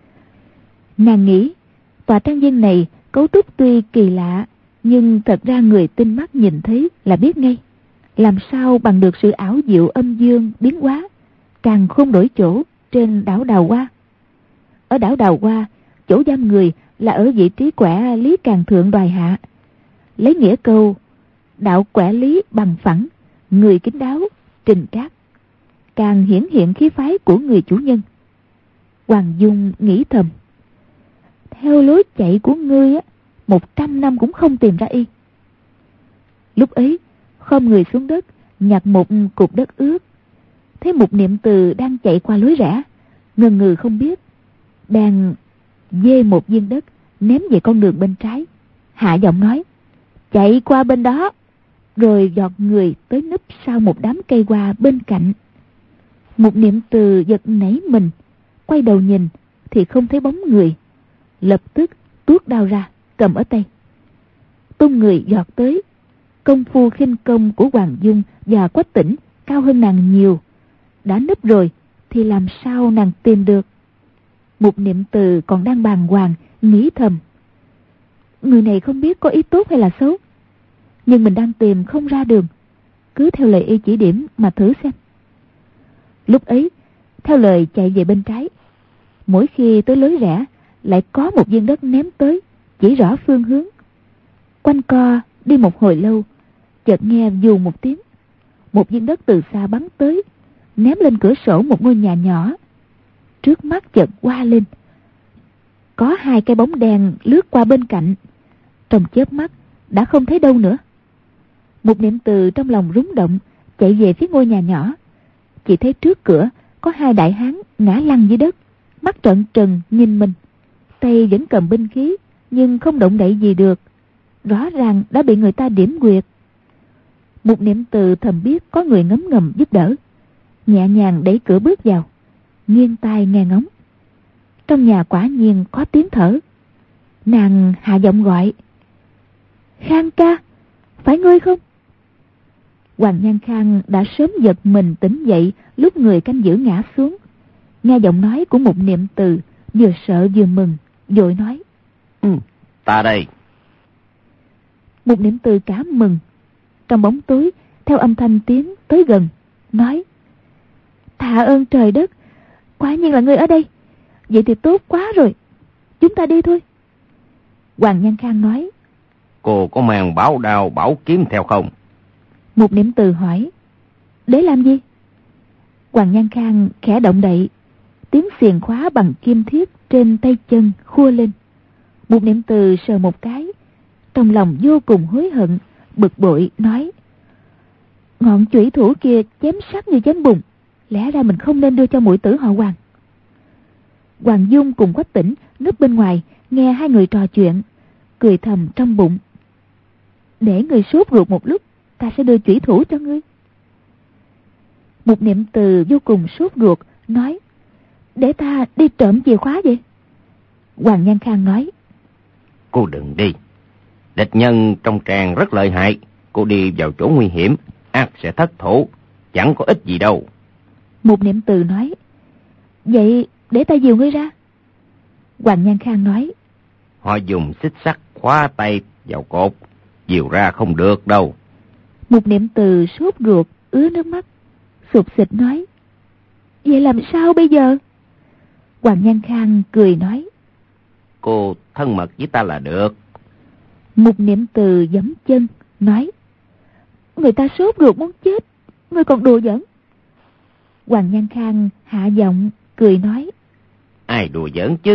Nàng nghĩ tòa trang viên này cấu trúc tuy kỳ lạ, nhưng thật ra người tinh mắt nhìn thấy là biết ngay. Làm sao bằng được sự ảo diệu âm dương biến hóa, càng không đổi chỗ trên đảo Đào Hoa. Ở đảo Đào Hoa, chỗ giam người là ở vị trí quẻ lý càng thượng đoài hạ. Lấy nghĩa câu đạo quẻ lý bằng phẳng, người kín đáo, trình trác, càng hiển hiện khí phái của người chủ nhân. Hoàng Dung nghĩ thầm, theo lối chạy của ngươi á, một trăm năm cũng không tìm ra y. Lúc ấy khom người xuống đất nhặt một cục đất ướt, thấy một Niệm Từ đang chạy qua lối rẽ, ngần ngừ không biết, bèn dê một viên đất ném về con đường bên trái, hạ giọng nói chạy qua bên đó, rồi giọt người tới núp sau một đám cây hoa bên cạnh. Một Niệm Từ giật nảy mình, quay đầu nhìn thì không thấy bóng người, lập tức tuốt đao ra cầm ở tay, tung người giọt tới. Công phu khinh công của Hoàng Dung và Quách Tĩnh cao hơn nàng nhiều, đã núp rồi thì làm sao nàng tìm được. Một Niệm Từ còn đang bàng hoàng nghĩ thầm, người này không biết có ý tốt hay là xấu, nhưng mình đang tìm không ra đường, cứ theo lời y chỉ điểm mà thử xem. Lúc ấy theo lời chạy về bên trái, mỗi khi tới lối rẽ lại có một viên đất ném tới chỉ rõ phương hướng. Quanh co đi một hồi lâu, chợt nghe dù một tiếng, một viên đất từ xa bắn tới, ném lên cửa sổ một ngôi nhà nhỏ. Trước mắt chợt qua lên, có hai cái bóng đen lướt qua bên cạnh, trong chớp mắt đã không thấy đâu nữa. Một Niệm Từ trong lòng rúng động, chạy về phía ngôi nhà nhỏ. Chỉ thấy trước cửa có hai đại hán ngã lăn dưới đất, mắt trợn trừng nhìn mình, tay vẫn cầm binh khí nhưng không động đậy gì được, rõ ràng đã bị người ta điểm quyệt. Một Niệm Từ thầm biết có người ngấm ngầm giúp đỡ, nhẹ nhàng đẩy cửa bước vào, nghiêng tai nghe ngóng. Trong nhà quả nhiên có tiếng thở. Nàng hạ giọng gọi, Khang ca, phải ngươi không? Hoàng Nhan Khang đã sớm giật mình tỉnh dậy lúc người canh giữ ngã xuống. Nghe giọng nói của một Niệm Từ, vừa sợ vừa mừng, vội nói, ừ, ta đây. Một Niệm Từ cảm mừng, trong bóng tối theo âm thanh tiếng tới gần, nói, tạ ơn trời đất, quả nhiên là ngươi ở đây. Vậy thì tốt quá rồi, chúng ta đi thôi. Hoàng Nhan Khang nói, cô có mang bảo đao bảo kiếm theo không? Một Niệm Từ hỏi, để làm gì? Hoàng Nhan Khang khẽ động đậy, tiếng xiềng khóa bằng kim thiết trên tay chân khua lên. Một Niệm Từ sờ một cái, trong lòng vô cùng hối hận, bực bội nói, ngọn chủy thủ kia chém sắc như chém bùn, lẽ ra mình không nên đưa cho muội tử họ Hoàng. Hoàng Dung cùng Quách Tĩnh núp bên ngoài nghe hai người trò chuyện, cười thầm trong bụng, để người sốt ruột một lúc, ta sẽ đưa chủy thủ cho ngươi. Một Niệm Từ vô cùng sốt ruột nói, để ta đi trộm chìa khóa vậy? Hoàng Nhan Khang nói, cô đừng đi, địch nhân trong tràng rất lợi hại, cô đi vào chỗ nguy hiểm, ắt sẽ thất thủ, chẳng có ích gì đâu. Một Niệm Từ nói, vậy để ta dìu ngươi ra. Hoàng Nhan Khang nói, họ dùng xích sắt khóa tay vào cột, dìu ra không được đâu. Một Niệm Từ sốt ruột ứa nước mắt, sụp xịt nói: Vậy làm sao bây giờ? Hoàng Nhan Khang cười nói: Cô thân mật với ta là được. Mục Niệm Từ giẫm chân nói: Người ta sốt ruột muốn chết, ngươi còn đùa giỡn. Hoàng Nhan Khang hạ giọng cười nói: Ai đùa giỡn chứ?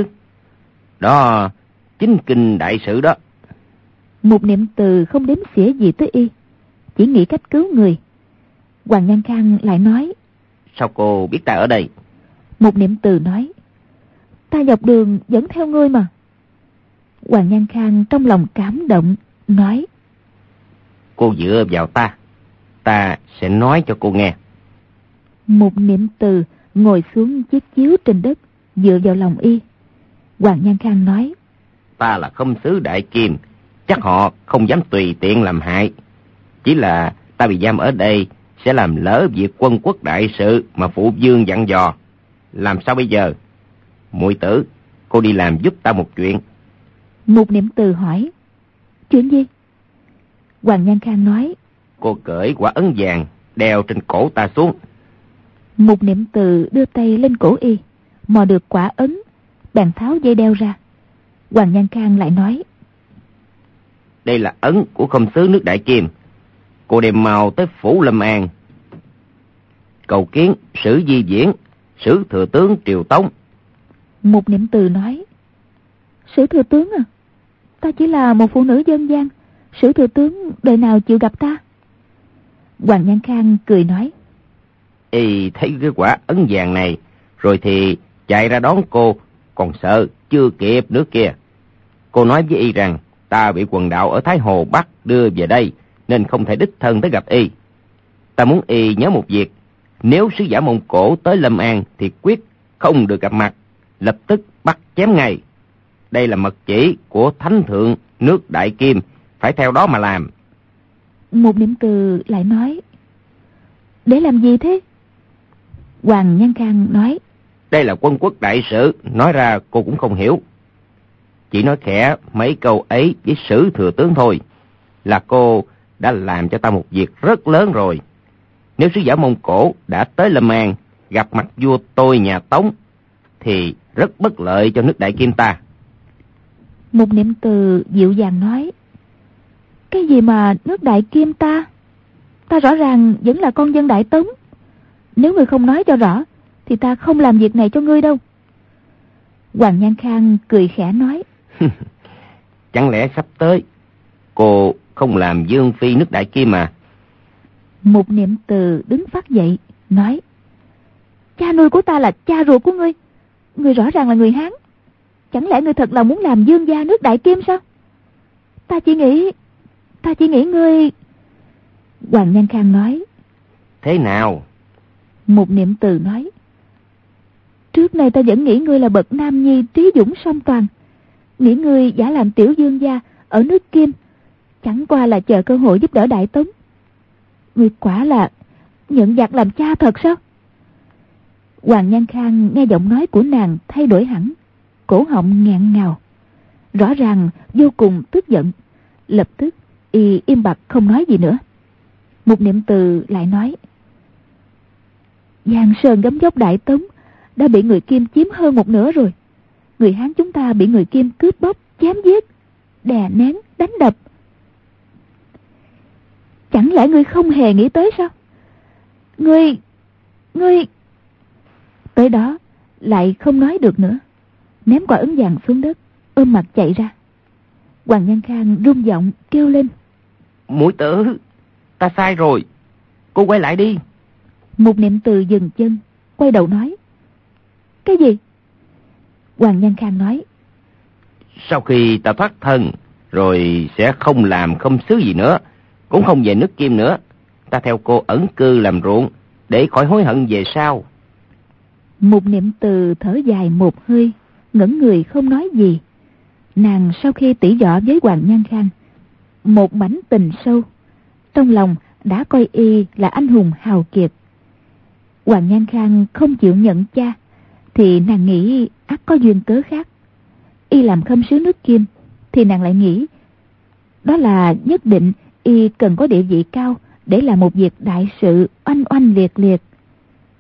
Đó chính kinh đại sự đó. Mục Niệm Từ không đếm xỉa gì tới y, chỉ nghĩ cách cứu người. Hoàng Nhan Khang lại nói: Sao cô biết ta ở đây? Mục Niệm Từ nói: Ta dọc đường dẫn theo ngươi mà. Hoàng Nhan Khang trong lòng cảm động, nói: Cô dựa vào ta, ta sẽ nói cho cô nghe. Mục Niệm Từ ngồi xuống chiếc chiếu trên đất, dựa vào lòng y. Hoàng Nhan Khang nói: Ta là Khâm Sứ Đại Kim, chắc họ không dám tùy tiện làm hại. Chỉ là ta bị giam ở đây sẽ làm lỡ việc quân quốc đại sự mà phụ vương dặn dò. Làm sao bây giờ? Muội tử, cô đi làm giúp ta một chuyện. Mục Niệm Từ hỏi: Chuyện gì? Hoàng Nhan Khang nói: Cô cởi quả ấn vàng đeo trên cổ ta xuống. Mục Niệm Từ đưa tay lên cổ y, mò được quả ấn, bèn tháo dây đeo ra. Hoàng Nhan Khang lại nói: Đây là ấn của Khâm Sứ nước Đại Kim. Cô đem mau tới phủ Lâm An, cầu kiến Sử Di Viễn, Sử Thừa Tướng Triều Tống. Mục Niệm Từ nói: Sử Thừa Tướng à? Ta chỉ là một phụ nữ dân gian, Sử Thừa Tướng đời nào chịu gặp ta? Hoàng Nhan Khang cười nói: Y thấy cái quả ấn vàng này rồi thì chạy ra đón cô, còn sợ chưa kịp nữa kìa. Cô nói với y rằng ta bị quần đạo ở Thái Hồ bắt đưa về đây, nên không thể đích thân tới gặp y. Ta muốn y nhớ một việc: nếu sứ giả Mông Cổ tới Lâm An thì quyết không được gặp mặt, lập tức bắt chém ngay. Đây là mật chỉ của Thánh Thượng nước Đại Kim, phải theo đó mà làm. Mục Niệm Từ lại nói: Để làm gì thế? Hoàng Nhan Khang nói: Đây là quân quốc đại sự, nói ra cô cũng không hiểu. Chỉ nói khẽ mấy câu ấy với Sử Thừa Tướng thôi là cô đã làm cho ta một việc rất lớn rồi. Nếu sứ giả Mông Cổ đã tới Lâm An gặp mặt vua tôi nhà Tống thì rất bất lợi cho nước Đại Kim ta. Mục Niệm Từ dịu dàng nói: Cái gì mà nước Đại Kim ta? Ta rõ ràng vẫn là con dân Đại Tống. Nếu ngươi không nói cho rõ thì ta không làm việc này cho ngươi đâu. Hoàng Nhan Khang cười khẽ nói: Chẳng lẽ sắp tới cô không làm vương phi nước Đại Kim mà? Mục Niệm Từ đứng phát dậy nói: Cha nuôi của ta là cha ruột của ngươi. Ngươi rõ ràng là người Hán, chẳng lẽ ngươi thật là muốn làm vương gia nước Đại Kim sao? Ta chỉ nghĩ Ta chỉ nghĩ ngươi... Hoàng Nhan Khang nói: Thế nào? Mục Niệm Từ nói: Trước nay ta vẫn nghĩ ngươi là bậc nam nhi trí dũng song toàn, nghĩ ngươi giả làm tiểu vương gia ở nước Kim, chẳng qua là chờ cơ hội giúp đỡ Đại Tống. Ngươi quả là nhận giặc làm cha thật sao? Hoàng Nhan Khang nghe giọng nói của nàng thay đổi hẳn, cổ họng nghẹn ngào, rõ ràng vô cùng tức giận. Lập tức y im bặt không nói gì nữa. Mục Niệm Từ lại nói: Giang Sơn gấm dốc Đại Tống đã bị người Kim chiếm hơn một nửa rồi. Người Hán chúng ta bị người Kim cướp bóc, chém giết, đè nén, đánh đập. Chẳng lẽ ngươi không hề nghĩ tới sao? Ngươi... Ngươi... Tới đó lại không nói được nữa, ném quả ấn vàng xuống đất, ôm mặt chạy ra. Hoàng Nhan Khang rung giọng kêu lên: Muội tử, ta sai rồi, cô quay lại đi. Mục Niệm Từ dừng chân, quay đầu nói: Cái gì? Hoàng Nhan Khang nói: Sau khi ta thoát thân rồi sẽ không làm Khâm Sứ gì nữa, cũng không về nước Kim nữa. Ta theo cô ẩn cư làm ruộng để khỏi hối hận về sau. Mục Niệm Từ thở dài một hơi, ngẩn người không nói gì. Nàng sau khi tỉ võ với Hoàng Nhan Khang một mảnh tình sâu, trong lòng đã coi y là anh hùng hào kiệt. Hoàng Nhan Khang không chịu nhận cha thì nàng nghĩ ắt có duyên cớ khác. Y làm Khâm Sứ nước Kim thì nàng lại nghĩ đó là nhất định y cần có địa vị cao để làm một việc đại sự oanh oanh liệt liệt.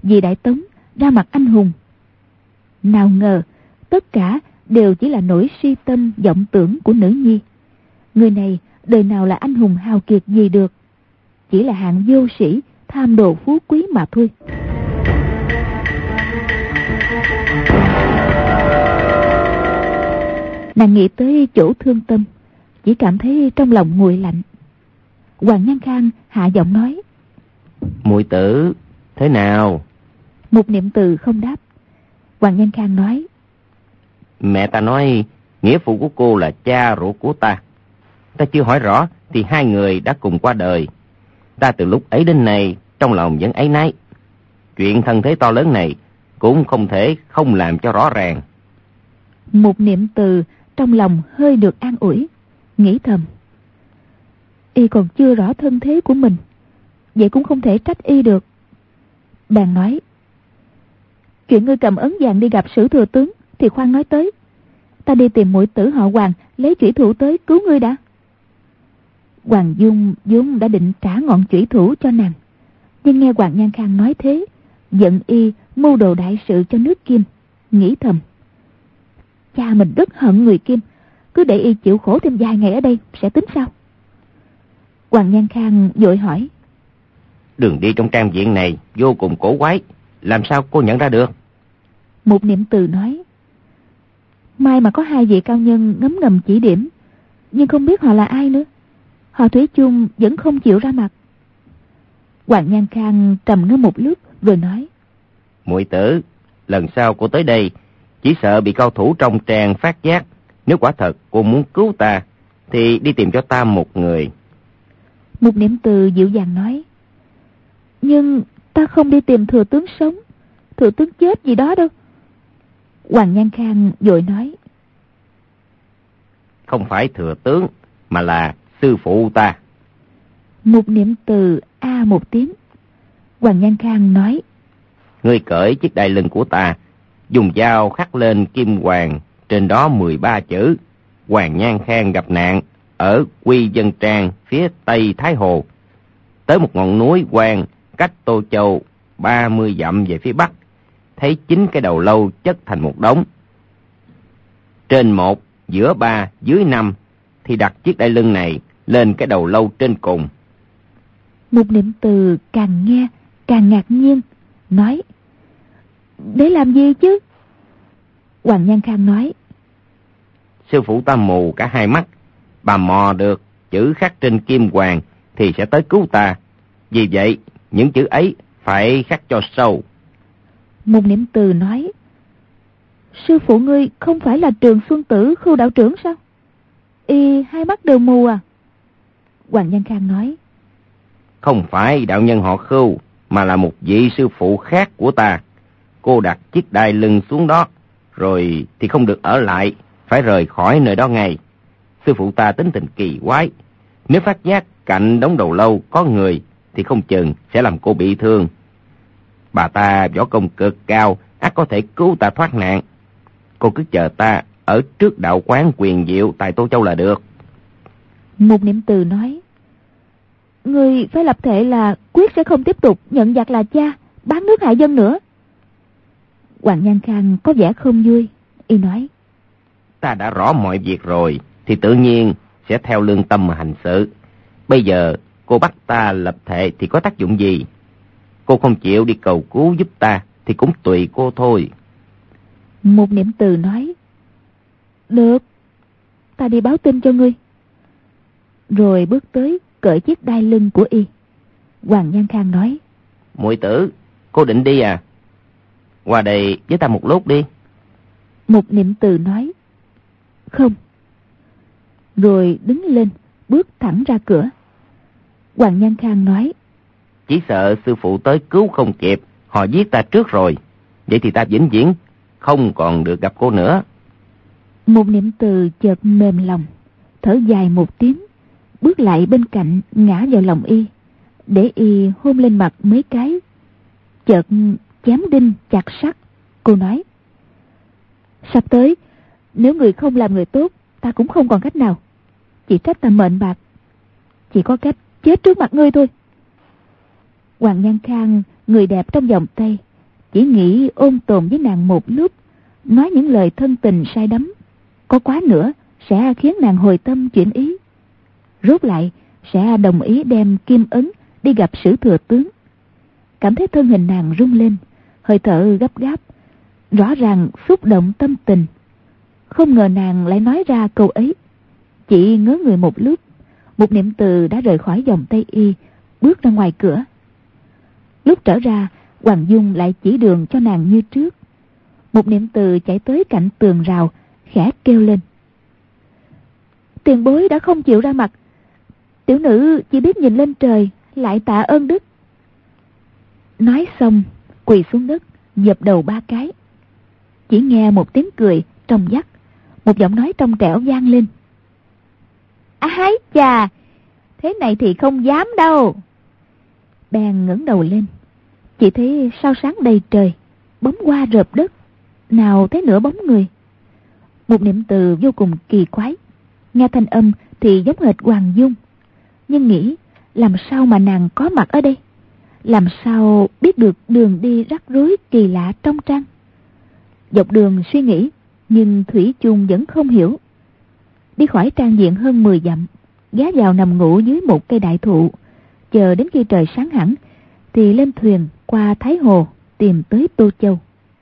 vì Đại Tống ra mặt anh hùng. Nào ngờ tất cả đều chỉ là nỗi si tâm vọng tưởng của nữ nhi. Người này đời nào là anh hùng hào kiệt gì được, chỉ là hạng vô sĩ tham đồ phú quý mà thôi. Nàng nghĩ tới chỗ thương tâm, chỉ cảm thấy trong lòng nguội lạnh. Hoàng Nhan Khang hạ giọng nói: Muội tử, thế nào? Một Niệm Từ không đáp. Hoàng Nhan Khang nói: Mẹ ta nói nghĩa phụ của cô là cha ruột của ta. Ta chưa hỏi rõ thì hai người đã cùng qua đời. Ta từ lúc ấy đến nay trong lòng vẫn áy náy. Chuyện thân thế to lớn này cũng không thể không làm cho rõ ràng. Một Niệm Từ trong lòng hơi được an ủi, nghĩ thầm: y còn chưa rõ thân thế của mình, vậy cũng không thể trách y được. Bèn nói: chuyện ngươi cầm ấn vàng đi gặp Sử thừa tướng thì khoan nói tới. Ta đi tìm muội tử họ Hoàng lấy chủy thủ tới cứu ngươi đã. Hoàng Dung vốn đã định trả ngọn chủy thủ cho nàng, nhưng nghe Hoàng Nhan Khang nói thế, giận y mưu đồ đại sự cho nước Kim, nghĩ thầm: cha mình rất hận người Kim, cứ để y chịu khổ thêm vài ngày ở đây sẽ tính sao? Hoàng Nhan Khang vội hỏi: Đường đi trong trang viện này vô cùng cổ quái, làm sao cô nhận ra được? Một Niệm Từ nói: May mà có hai vị cao nhân ngấm ngầm chỉ điểm, nhưng không biết họ là ai nữa. Họ thủy chung vẫn không chịu ra mặt. Hoàng Nhan Khang trầm ngâm một lúc rồi nói: Muội tử, lần sau cô tới đây chỉ sợ bị cao thủ trong tràng phát giác. Nếu quả thật cô muốn cứu ta thì đi tìm cho ta một người. Một Niệm Từ dịu dàng nói: Nhưng ta không đi tìm thừa tướng sống, thừa tướng chết gì đó đâu. Hoàng Nhan Khang vội nói: Không phải thừa tướng mà là sư phụ ta. Một Niệm Từ a một tiếng. Hoàng Nhan Khang nói: Ngươi cởi chiếc đai lưng của ta, dùng dao khắc lên kim hoàng, trên đó mười ba chữ: Hoàng Nhan Khang gặp nạn ở Quy Dân Trang phía tây Thái Hồ. Tới một ngọn núi quan cách Tô Châu ba mươi dặm về phía bắc, thấy chín cái đầu lâu chất thành một đống. Trên một, giữa ba, dưới năm thì đặt chiếc đai lưng này lên cái đầu lâu trên cùng. Một Niệm Từ càng nghe càng ngạc nhiên, nói: Để làm gì chứ? Hoàng Nhan Khang nói: Sư phụ ta mù cả hai mắt, bà mò được chữ khắc trên kim hoàng thì sẽ tới cứu ta. Vì vậy những chữ ấy phải khắc cho sâu. Một Niệm Từ nói: Sư phụ ngươi không phải là Trường Xuân Tử Khưu đạo trưởng sao? Y hai mắt đều mù à? Hoàng Nhan Khang nói: Không phải đạo nhân họ Khưu, mà là một vị sư phụ khác của ta. Cô đặt chiếc đai lưng xuống đó rồi thì không được ở lại, phải rời khỏi nơi đó ngay. Sư phụ ta tính tình kỳ quái, nếu phát giác cạnh đống đầu lâu có người thì không chừng sẽ làm cô bị thương. Bà ta võ công cực cao, ắt có thể cứu ta thoát nạn. Cô cứ chờ ta ở trước đạo quán Quyền Diệu tại Tô Châu là được. Một Niệm Từ nói: Ngươi phải lập thể là quyết sẽ không tiếp tục nhận giặc là cha, bán nước hại dân nữa. Hoàng Nhan Khang có vẻ không vui, y nói: Ta đã rõ mọi việc rồi thì tự nhiên sẽ theo lương tâm mà hành sự. Bây giờ cô bắt ta lập thể thì có tác dụng gì? Cô không chịu đi cầu cứu giúp ta thì cũng tùy cô thôi. Một Niệm Từ nói: Được, ta đi báo tin cho ngươi. Rồi bước tới cởi chiếc đai lưng của y. Hoàng Nhan Khang nói: Muội tử, cô định đi à? Qua đây với ta một lúc đi. Một Niệm Từ nói: Không. Rồi đứng lên bước thẳng ra cửa. Hoàng Nhan Khang nói: Chỉ sợ sư phụ tới cứu không kịp, họ giết ta trước rồi. Vậy thì ta vĩnh viễn không còn được gặp cô nữa. Một Niệm Từ chợt mềm lòng, thở dài một tiếng, bước lại bên cạnh ngã vào lòng y, để y hôn lên mặt mấy cái. Chợt chém đinh chặt sắt, cô nói: Sắp tới, nếu người không làm người tốt, ta cũng không còn cách nào. Chỉ trách ta mệnh bạc, chỉ có cách chết trước mặt ngươi thôi. Hoàng Nhan Khang, người đẹp trong vòng tay, chỉ nghĩ ôn tồn với nàng một lúc, nói những lời thân tình say đắm, có quá nữa sẽ khiến nàng hồi tâm chuyển ý. Rốt lại sẽ đồng ý đem kim ấn đi gặp Sử Thừa Tướng. Cảm thấy thân hình nàng rung lên, hơi thở gấp gáp, rõ ràng xúc động tâm tình. Không ngờ nàng lại nói ra câu ấy. Chỉ ngớ người một lúc, một niệm từ đã rời khỏi vòng Tây Y, bước ra ngoài cửa. Lúc trở ra, Hoàng Dung lại chỉ đường cho nàng như trước. Một niệm từ chạy tới cạnh tường rào, khẽ kêu lên: tiền bối đã không chịu ra mặt, tiểu nữ chỉ biết nhìn lên trời, lại tạ ơn đức. Nói xong, quỳ xuống đất, dập đầu ba cái. Chỉ nghe một tiếng cười trong vắt, một giọng nói trong trẻo vang lên: ái chà, thế này thì không dám đâu. Bèn ngẩng đầu lên, chỉ thấy sao sáng đầy trời, bóng hoa rợp đất, nào thấy nửa bóng người. Một niệm từ vô cùng kỳ quái, nghe thanh âm thì giống hệt Hoàng Dung, nhưng nghĩ làm sao mà nàng có mặt ở đây, làm sao biết được đường đi rắc rối kỳ lạ trong trang. Dọc đường suy nghĩ, nhưng thủy chung vẫn không hiểu. Đi khỏi trang diện hơn mười dặm, ghé vào nằm ngủ dưới một cây đại thụ, chờ đến khi trời sáng hẳn thì lên thuyền qua Thái Hồ tìm tới Tô Châu.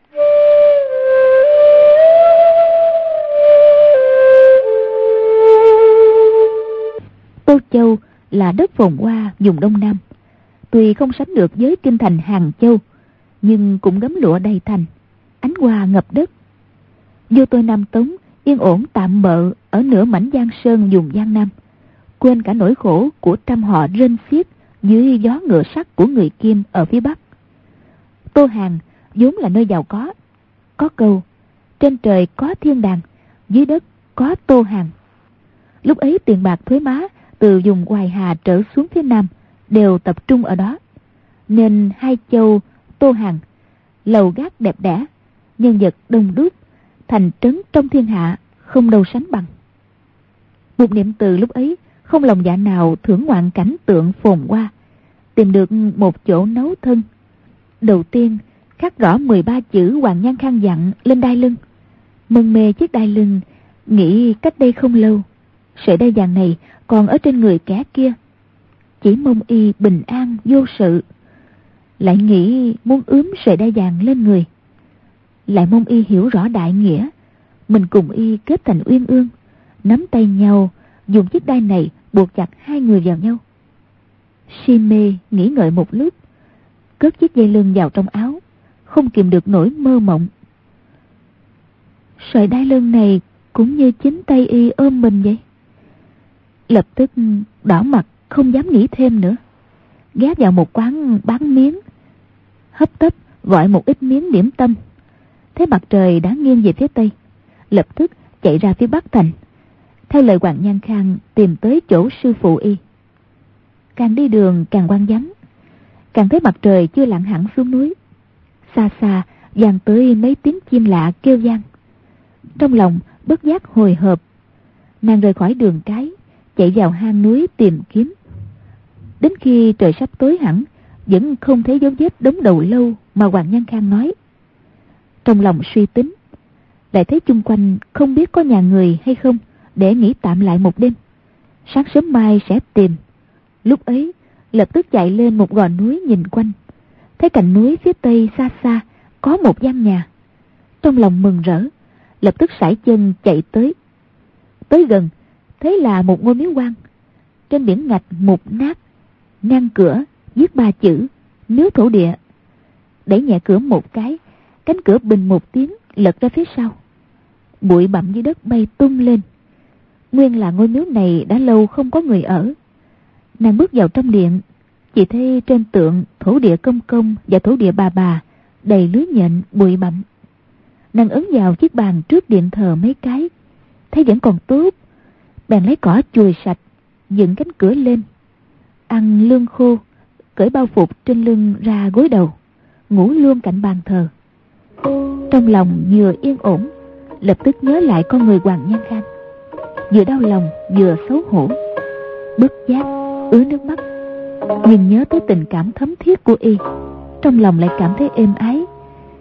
Tô Châu là đất phồn hoa vùng Đông Nam, tuy không sánh được với kinh thành Hàng Châu, nhưng cũng gấm lụa đầy thành, ánh hoa ngập đất. Vua tôi Nam Tống yên ổn tạm bợ ở nửa mảnh Giang Sơn vùng Giang Nam, quên cả nỗi khổ của trăm họ rên xiết dưới gió ngựa sắt của người Kim ở phía Bắc. Tô Hàng vốn là nơi giàu có, có câu trên trời có thiên đàng, dưới đất có Tô Hàng. Lúc ấy tiền bạc thuế má từ vùng Hoài Hà trở xuống phía Nam đều tập trung ở đó, nên hai châu Tô Hàng, lầu gác đẹp đẽ, nhân vật đông đúc, thành trấn trong thiên hạ không đâu sánh bằng. Một niệm từ lúc ấy không lòng dạ nào thưởng ngoạn cảnh tượng phồn hoa, tìm được một chỗ nấu thân. Đầu tiên khắc rõ mười ba chữ Hoàng Nhan Khang dặn lên đai lưng. Mân mê chiếc đai lưng, nghĩ cách đây không lâu sợi đai vàng này còn ở trên người kẻ kia, chỉ mong y bình an vô sự. Lại nghĩ muốn ướm sợi đai vàng lên người, lại mong y hiểu rõ đại nghĩa, mình cùng y kết thành uyên ương, nắm tay nhau dùng chiếc đai này buộc chặt hai người vào nhau. Si mê nghĩ ngợi một lúc, cất chiếc dây lưng vào trong áo, không kìm được nỗi mơ mộng. Sợi đai lưng này cũng như chính tay y ôm mình vậy. Lập tức đỏ mặt không dám nghĩ thêm nữa, ghé vào một quán bán miếng, hấp tấp gọi một ít miếng điểm tâm. Thấy mặt trời đã nghiêng về phía tây, lập tức chạy ra phía Bắc thành, theo lời Hoàng Nhan Khang tìm tới chỗ sư phụ y. Càng đi đường càng hoang vắng, càng thấy mặt trời chưa lặn hẳn xuống núi. Xa xa vang tới mấy tiếng chim lạ kêu vang. Trong lòng bất giác hồi hộp, nàng rời khỏi đường cái, chạy vào hang núi tìm kiếm. Đến khi trời sắp tối hẳn, vẫn không thấy dấu vết đống đầu lâu mà Hoàng Nhan Khang nói. Trong lòng suy tính, lại thấy chung quanh không biết có nhà người hay không, để nghỉ tạm lại một đêm. Sáng sớm mai sẽ tìm. Lúc ấy lập tức chạy lên một gò núi nhìn quanh, thấy cạnh núi phía tây xa xa có một gian nhà. Trong lòng mừng rỡ, lập tức sải chân chạy tới. Tới gần thấy là một ngôi miếu quan, trên biển ngạch mục nát, ngang cửa viết ba chữ miếu thổ địa. Đẩy nhẹ cửa một cái, cánh cửa bình một tiếng lật ra phía sau, bụi bặm dưới đất bay tung lên. Nguyên là ngôi miếu này đã lâu không có người ở. Nàng bước vào trong điện, chỉ thấy trên tượng thổ địa công công và thổ địa bà bà đầy lưới nhện bụi bặm. Nàng ấn vào chiếc bàn trước điện thờ mấy cái, thấy vẫn còn tốt, bèn lấy cỏ chùi sạch, dựng cánh cửa lên, ăn lương khô, cởi bao phục trên lưng ra gối đầu, ngủ luôn cạnh bàn thờ. Trong lòng vừa yên ổn, lập tức nhớ lại con người Hoàng Nhan Khang, vừa đau lòng vừa xấu hổ, bất giác ứa nước mắt. Nhưng nhớ tới tình cảm thấm thiết của y, trong lòng lại cảm thấy êm ái,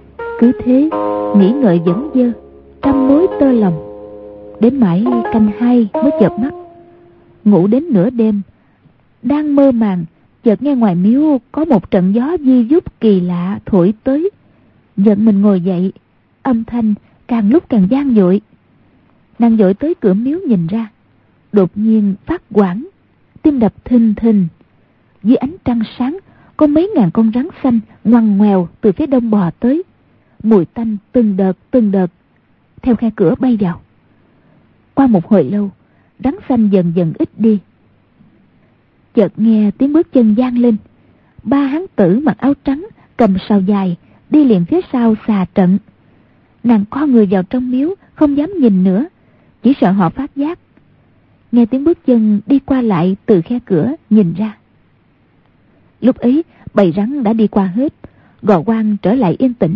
Cứ thế nghĩ ngợi vẫn dơ, trăm mối tơ lòng. Đến mãi canh hai mới chợp mắt. Ngủ đến nửa đêm, đang mơ màng, chợt nghe ngoài miếu có một trận gió di dút kỳ lạ thổi tới. Giận mình ngồi dậy, âm thanh càng lúc càng vang dội. Nàng vội tới cửa miếu nhìn ra, đột nhiên phát hoảng, tim đập thình thình. Dưới ánh trăng sáng, có mấy ngàn con rắn xanh ngoằn ngoèo từ phía đông bò tới, mùi tanh từng đợt từng đợt theo khe cửa bay vào. Qua một hồi lâu, rắn xanh dần dần ít đi. Chợt nghe tiếng bước chân vang lên. Ba hán tử mặc áo trắng, cầm sào dài, đi liền phía sau xà trận. Nàng co người vào trong miếu, không dám nhìn nữa, chỉ sợ họ phát giác. Nghe tiếng bước chân đi qua lại từ khe cửa nhìn ra. Lúc ấy bầy rắn đã đi qua hết, gò quan trở lại yên tĩnh.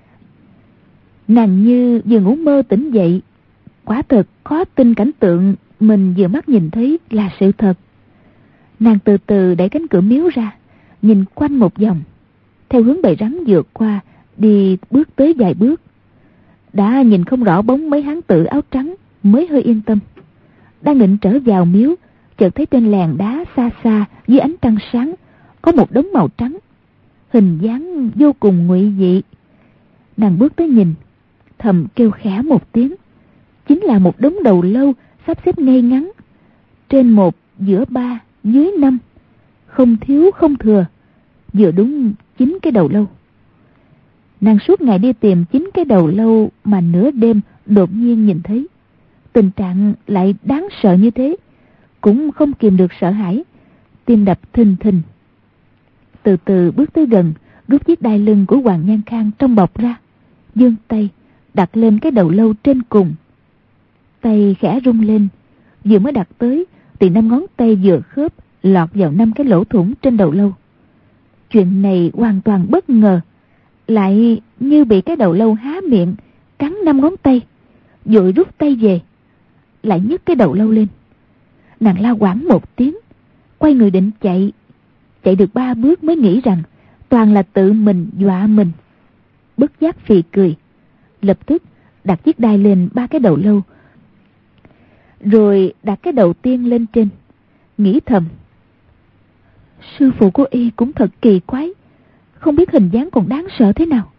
Nàng như vừa ngủ mơ tỉnh dậy. Quả thật khó tin cảnh tượng mình vừa mắt nhìn thấy là sự thật. Nàng từ từ đẩy cánh cửa miếu ra, nhìn quanh một vòng, theo hướng bầy rắn vượt qua, đi bước tới vài bước. Đã nhìn không rõ bóng mấy hán tử áo trắng, mới hơi yên tâm. Đang định trở vào miếu, chợt thấy trên làn đá xa xa dưới ánh trăng sáng có một đống màu trắng, hình dáng vô cùng ngụy dị. Nàng bước tới nhìn, thầm kêu khẽ một tiếng. Chính là một đống đầu lâu sắp xếp ngay ngắn, trên một, giữa ba, dưới năm, không thiếu không thừa, vừa đúng chín cái đầu lâu. Nàng suốt ngày đi tìm chín cái đầu lâu mà nửa đêm đột nhiên nhìn thấy, tình trạng lại đáng sợ như thế, cũng không kìm được sợ hãi, tim đập thình thình. Từ từ bước tới gần, rút chiếc đai lưng của Hoàng Nhan Khang trong bọc ra, giương tay đặt lên cái đầu lâu trên cùng. Tay khẽ rung lên, vừa mới đặt tới thì năm ngón tay vừa khớp lọt vào năm cái lỗ thủng trên đầu lâu. Chuyện này hoàn toàn bất ngờ, lại như bị cái đầu lâu há miệng cắn năm ngón tay, vội rút tay về, lại nhấc cái đầu lâu lên. Nàng la quảng một tiếng, quay người định chạy. Chạy được ba bước mới nghĩ rằng toàn là tự mình dọa mình, bất giác phì cười, lập tức đặt chiếc đai lên ba cái đầu lâu, rồi đặt cái đầu tiên lên trên, nghĩ thầm: sư phụ của y cũng thật kỳ quái, không biết hình dáng còn đáng sợ thế nào.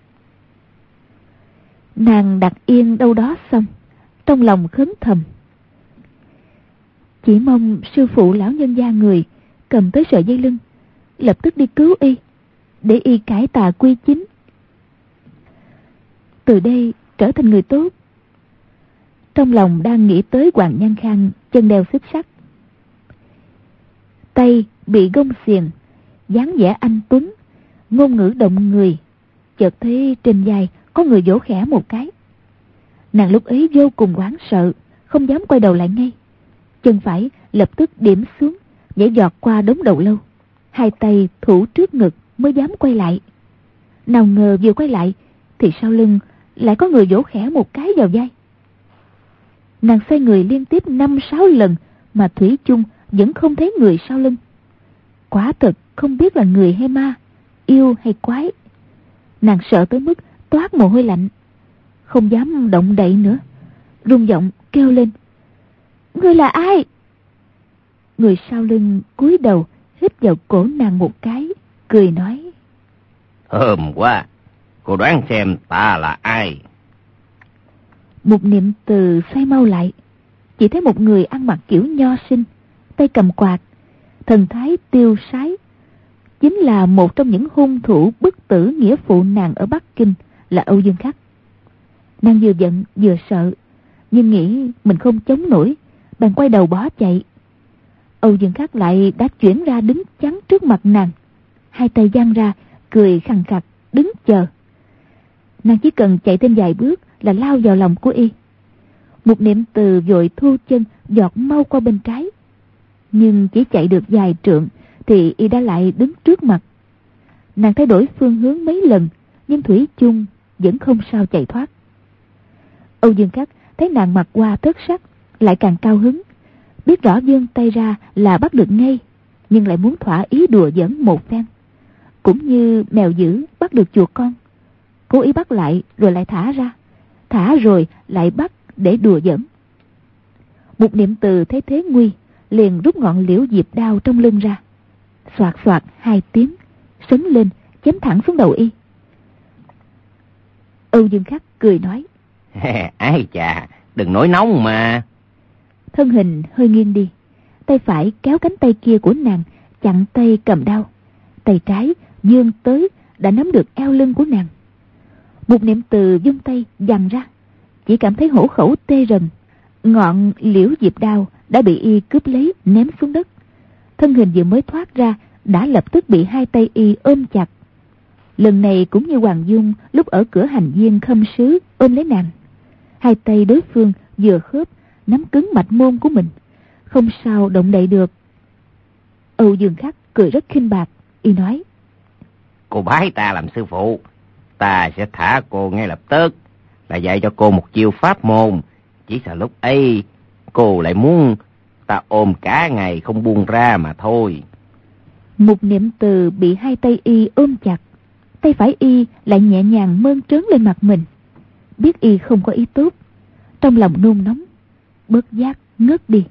Nàng đặt yên đâu đó xong, trong lòng khấn thầm: chỉ mong sư phụ lão nhân gia người cầm tới sợi dây lưng, lập tức đi cứu y, để y cải tà quy chính, từ đây trở thành người tốt. Trong lòng đang nghĩ tới Hoàng Nhan Khang chân đeo xích sắt, tay bị gông xiềng, dáng vẻ anh tuấn, ngôn ngữ động người, chợt thấy trên vai có người vỗ khẽ một cái. Nàng lúc ấy vô cùng hoảng sợ, không dám quay đầu lại ngay, chân phải lập tức điểm xuống, nhảy giọt qua đống đầu lâu, hai tay thủ trước ngực mới dám quay lại. Nào ngờ vừa quay lại thì sau lưng lại có người vỗ khẽ một cái vào vai. Nàng xoay người liên tiếp năm sáu lần mà thủy chung vẫn không thấy người sau lưng. Quả thật không biết là người hay ma, yêu hay quái. Nàng sợ tới mức toát mồ hôi lạnh, không dám động đậy nữa, run giọng kêu lên: ngươi là ai? Người sau lưng cúi đầu hít vào cổ nàng một cái, cười nói: Thơm quá, cô đoán xem ta là ai? Một niệm từ xoay mau lại, chỉ thấy một người ăn mặc kiểu nho sinh, tay cầm quạt, thần thái tiêu sái, chính là một trong những hung thủ bức tử nghĩa phụ nàng ở Bắc Kinh, là Âu Dương Khắc. Nàng vừa giận vừa sợ, nhưng nghĩ mình không chống nổi, bèn quay đầu bỏ chạy. Âu Dương Khắc lại đã chuyển ra đứng chắn trước mặt nàng, hai tay giang ra, cười khằng khặc đứng chờ. Nàng chỉ cần chạy thêm vài bước là lao vào lòng của y. Một niệm từ vội thu chân giọt mau qua bên trái, nhưng chỉ chạy được vài trượng thì y đã lại đứng trước mặt. Nàng thay đổi phương hướng mấy lần, nhưng thủy chung vẫn không sao chạy thoát. Âu Dương Khắc thấy nàng mặc hoa thất sắc, lại càng cao hứng, biết rõ vươn tay ra là bắt được ngay, nhưng lại muốn thỏa ý đùa giỡn một phen, cũng như mèo dữ bắt được chuột con. cố ý bắt lại rồi lại thả ra, thả rồi lại bắt để đùa giỡn. Một niệm từ thấy thế nguy, liền rút ngọn liễu diệp đao trong lưng ra, xoạt xoạt hai tiếng, sấn lên chém thẳng xuống đầu y. Âu Dương Khắc cười nói: Ái chà, đừng nổi nóng mà. Thân hình hơi nghiêng đi, tay phải kéo cánh tay kia của nàng chặn tay cầm đao, tay trái vươn tới đã nắm được eo lưng của nàng. Một niệm từ vung tay giằng ra, chỉ cảm thấy hổ khẩu tê rần, ngọn liễu diệp đao đã bị y cướp lấy ném xuống đất. Thân hình vừa mới thoát ra đã lập tức bị hai tay y ôm chặt. Lần này cũng như Hoàng Dung lúc ở cửa hành viên khâm sứ ôm lấy nàng, hai tay đối phương vừa khớp nắm cứng mạch môn của mình, không sao động đậy được. Âu Dương Khắc cười rất khinh bạc, y nói: Cô bái ta làm sư phụ, ta sẽ thả cô ngay lập tức, là dạy cho cô một chiêu pháp môn. Chỉ sợ lúc ấy cô lại muốn ta ôm cả ngày không buông ra mà thôi. Một niệm từ bị hai tay y ôm chặt, tay phải y lại nhẹ nhàng mơn trớn lên mặt mình. Biết y không có ý tốt, trong lòng nôn nóng, bất giác ngất đi.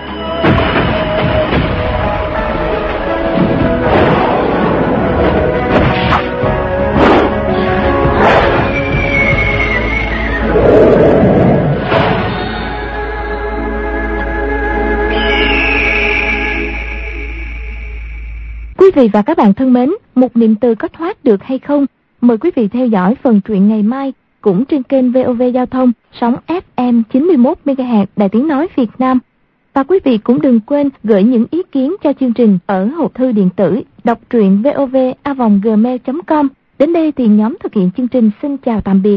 Quý vị và các bạn thân mến, một niệm từ có thoát được hay không? Mời quý vị theo dõi phần truyện ngày mai cũng trên kênh vê o vê Giao thông, sóng ép em chín mươi mốt mê ga héc Đài Tiếng Nói Việt Nam. Và quý vị cũng đừng quên gửi những ý kiến cho chương trình ở hộp thư điện tử đọc truyện vov a vòng gmail chấm com. Đến đây thì nhóm thực hiện chương trình xin chào tạm biệt.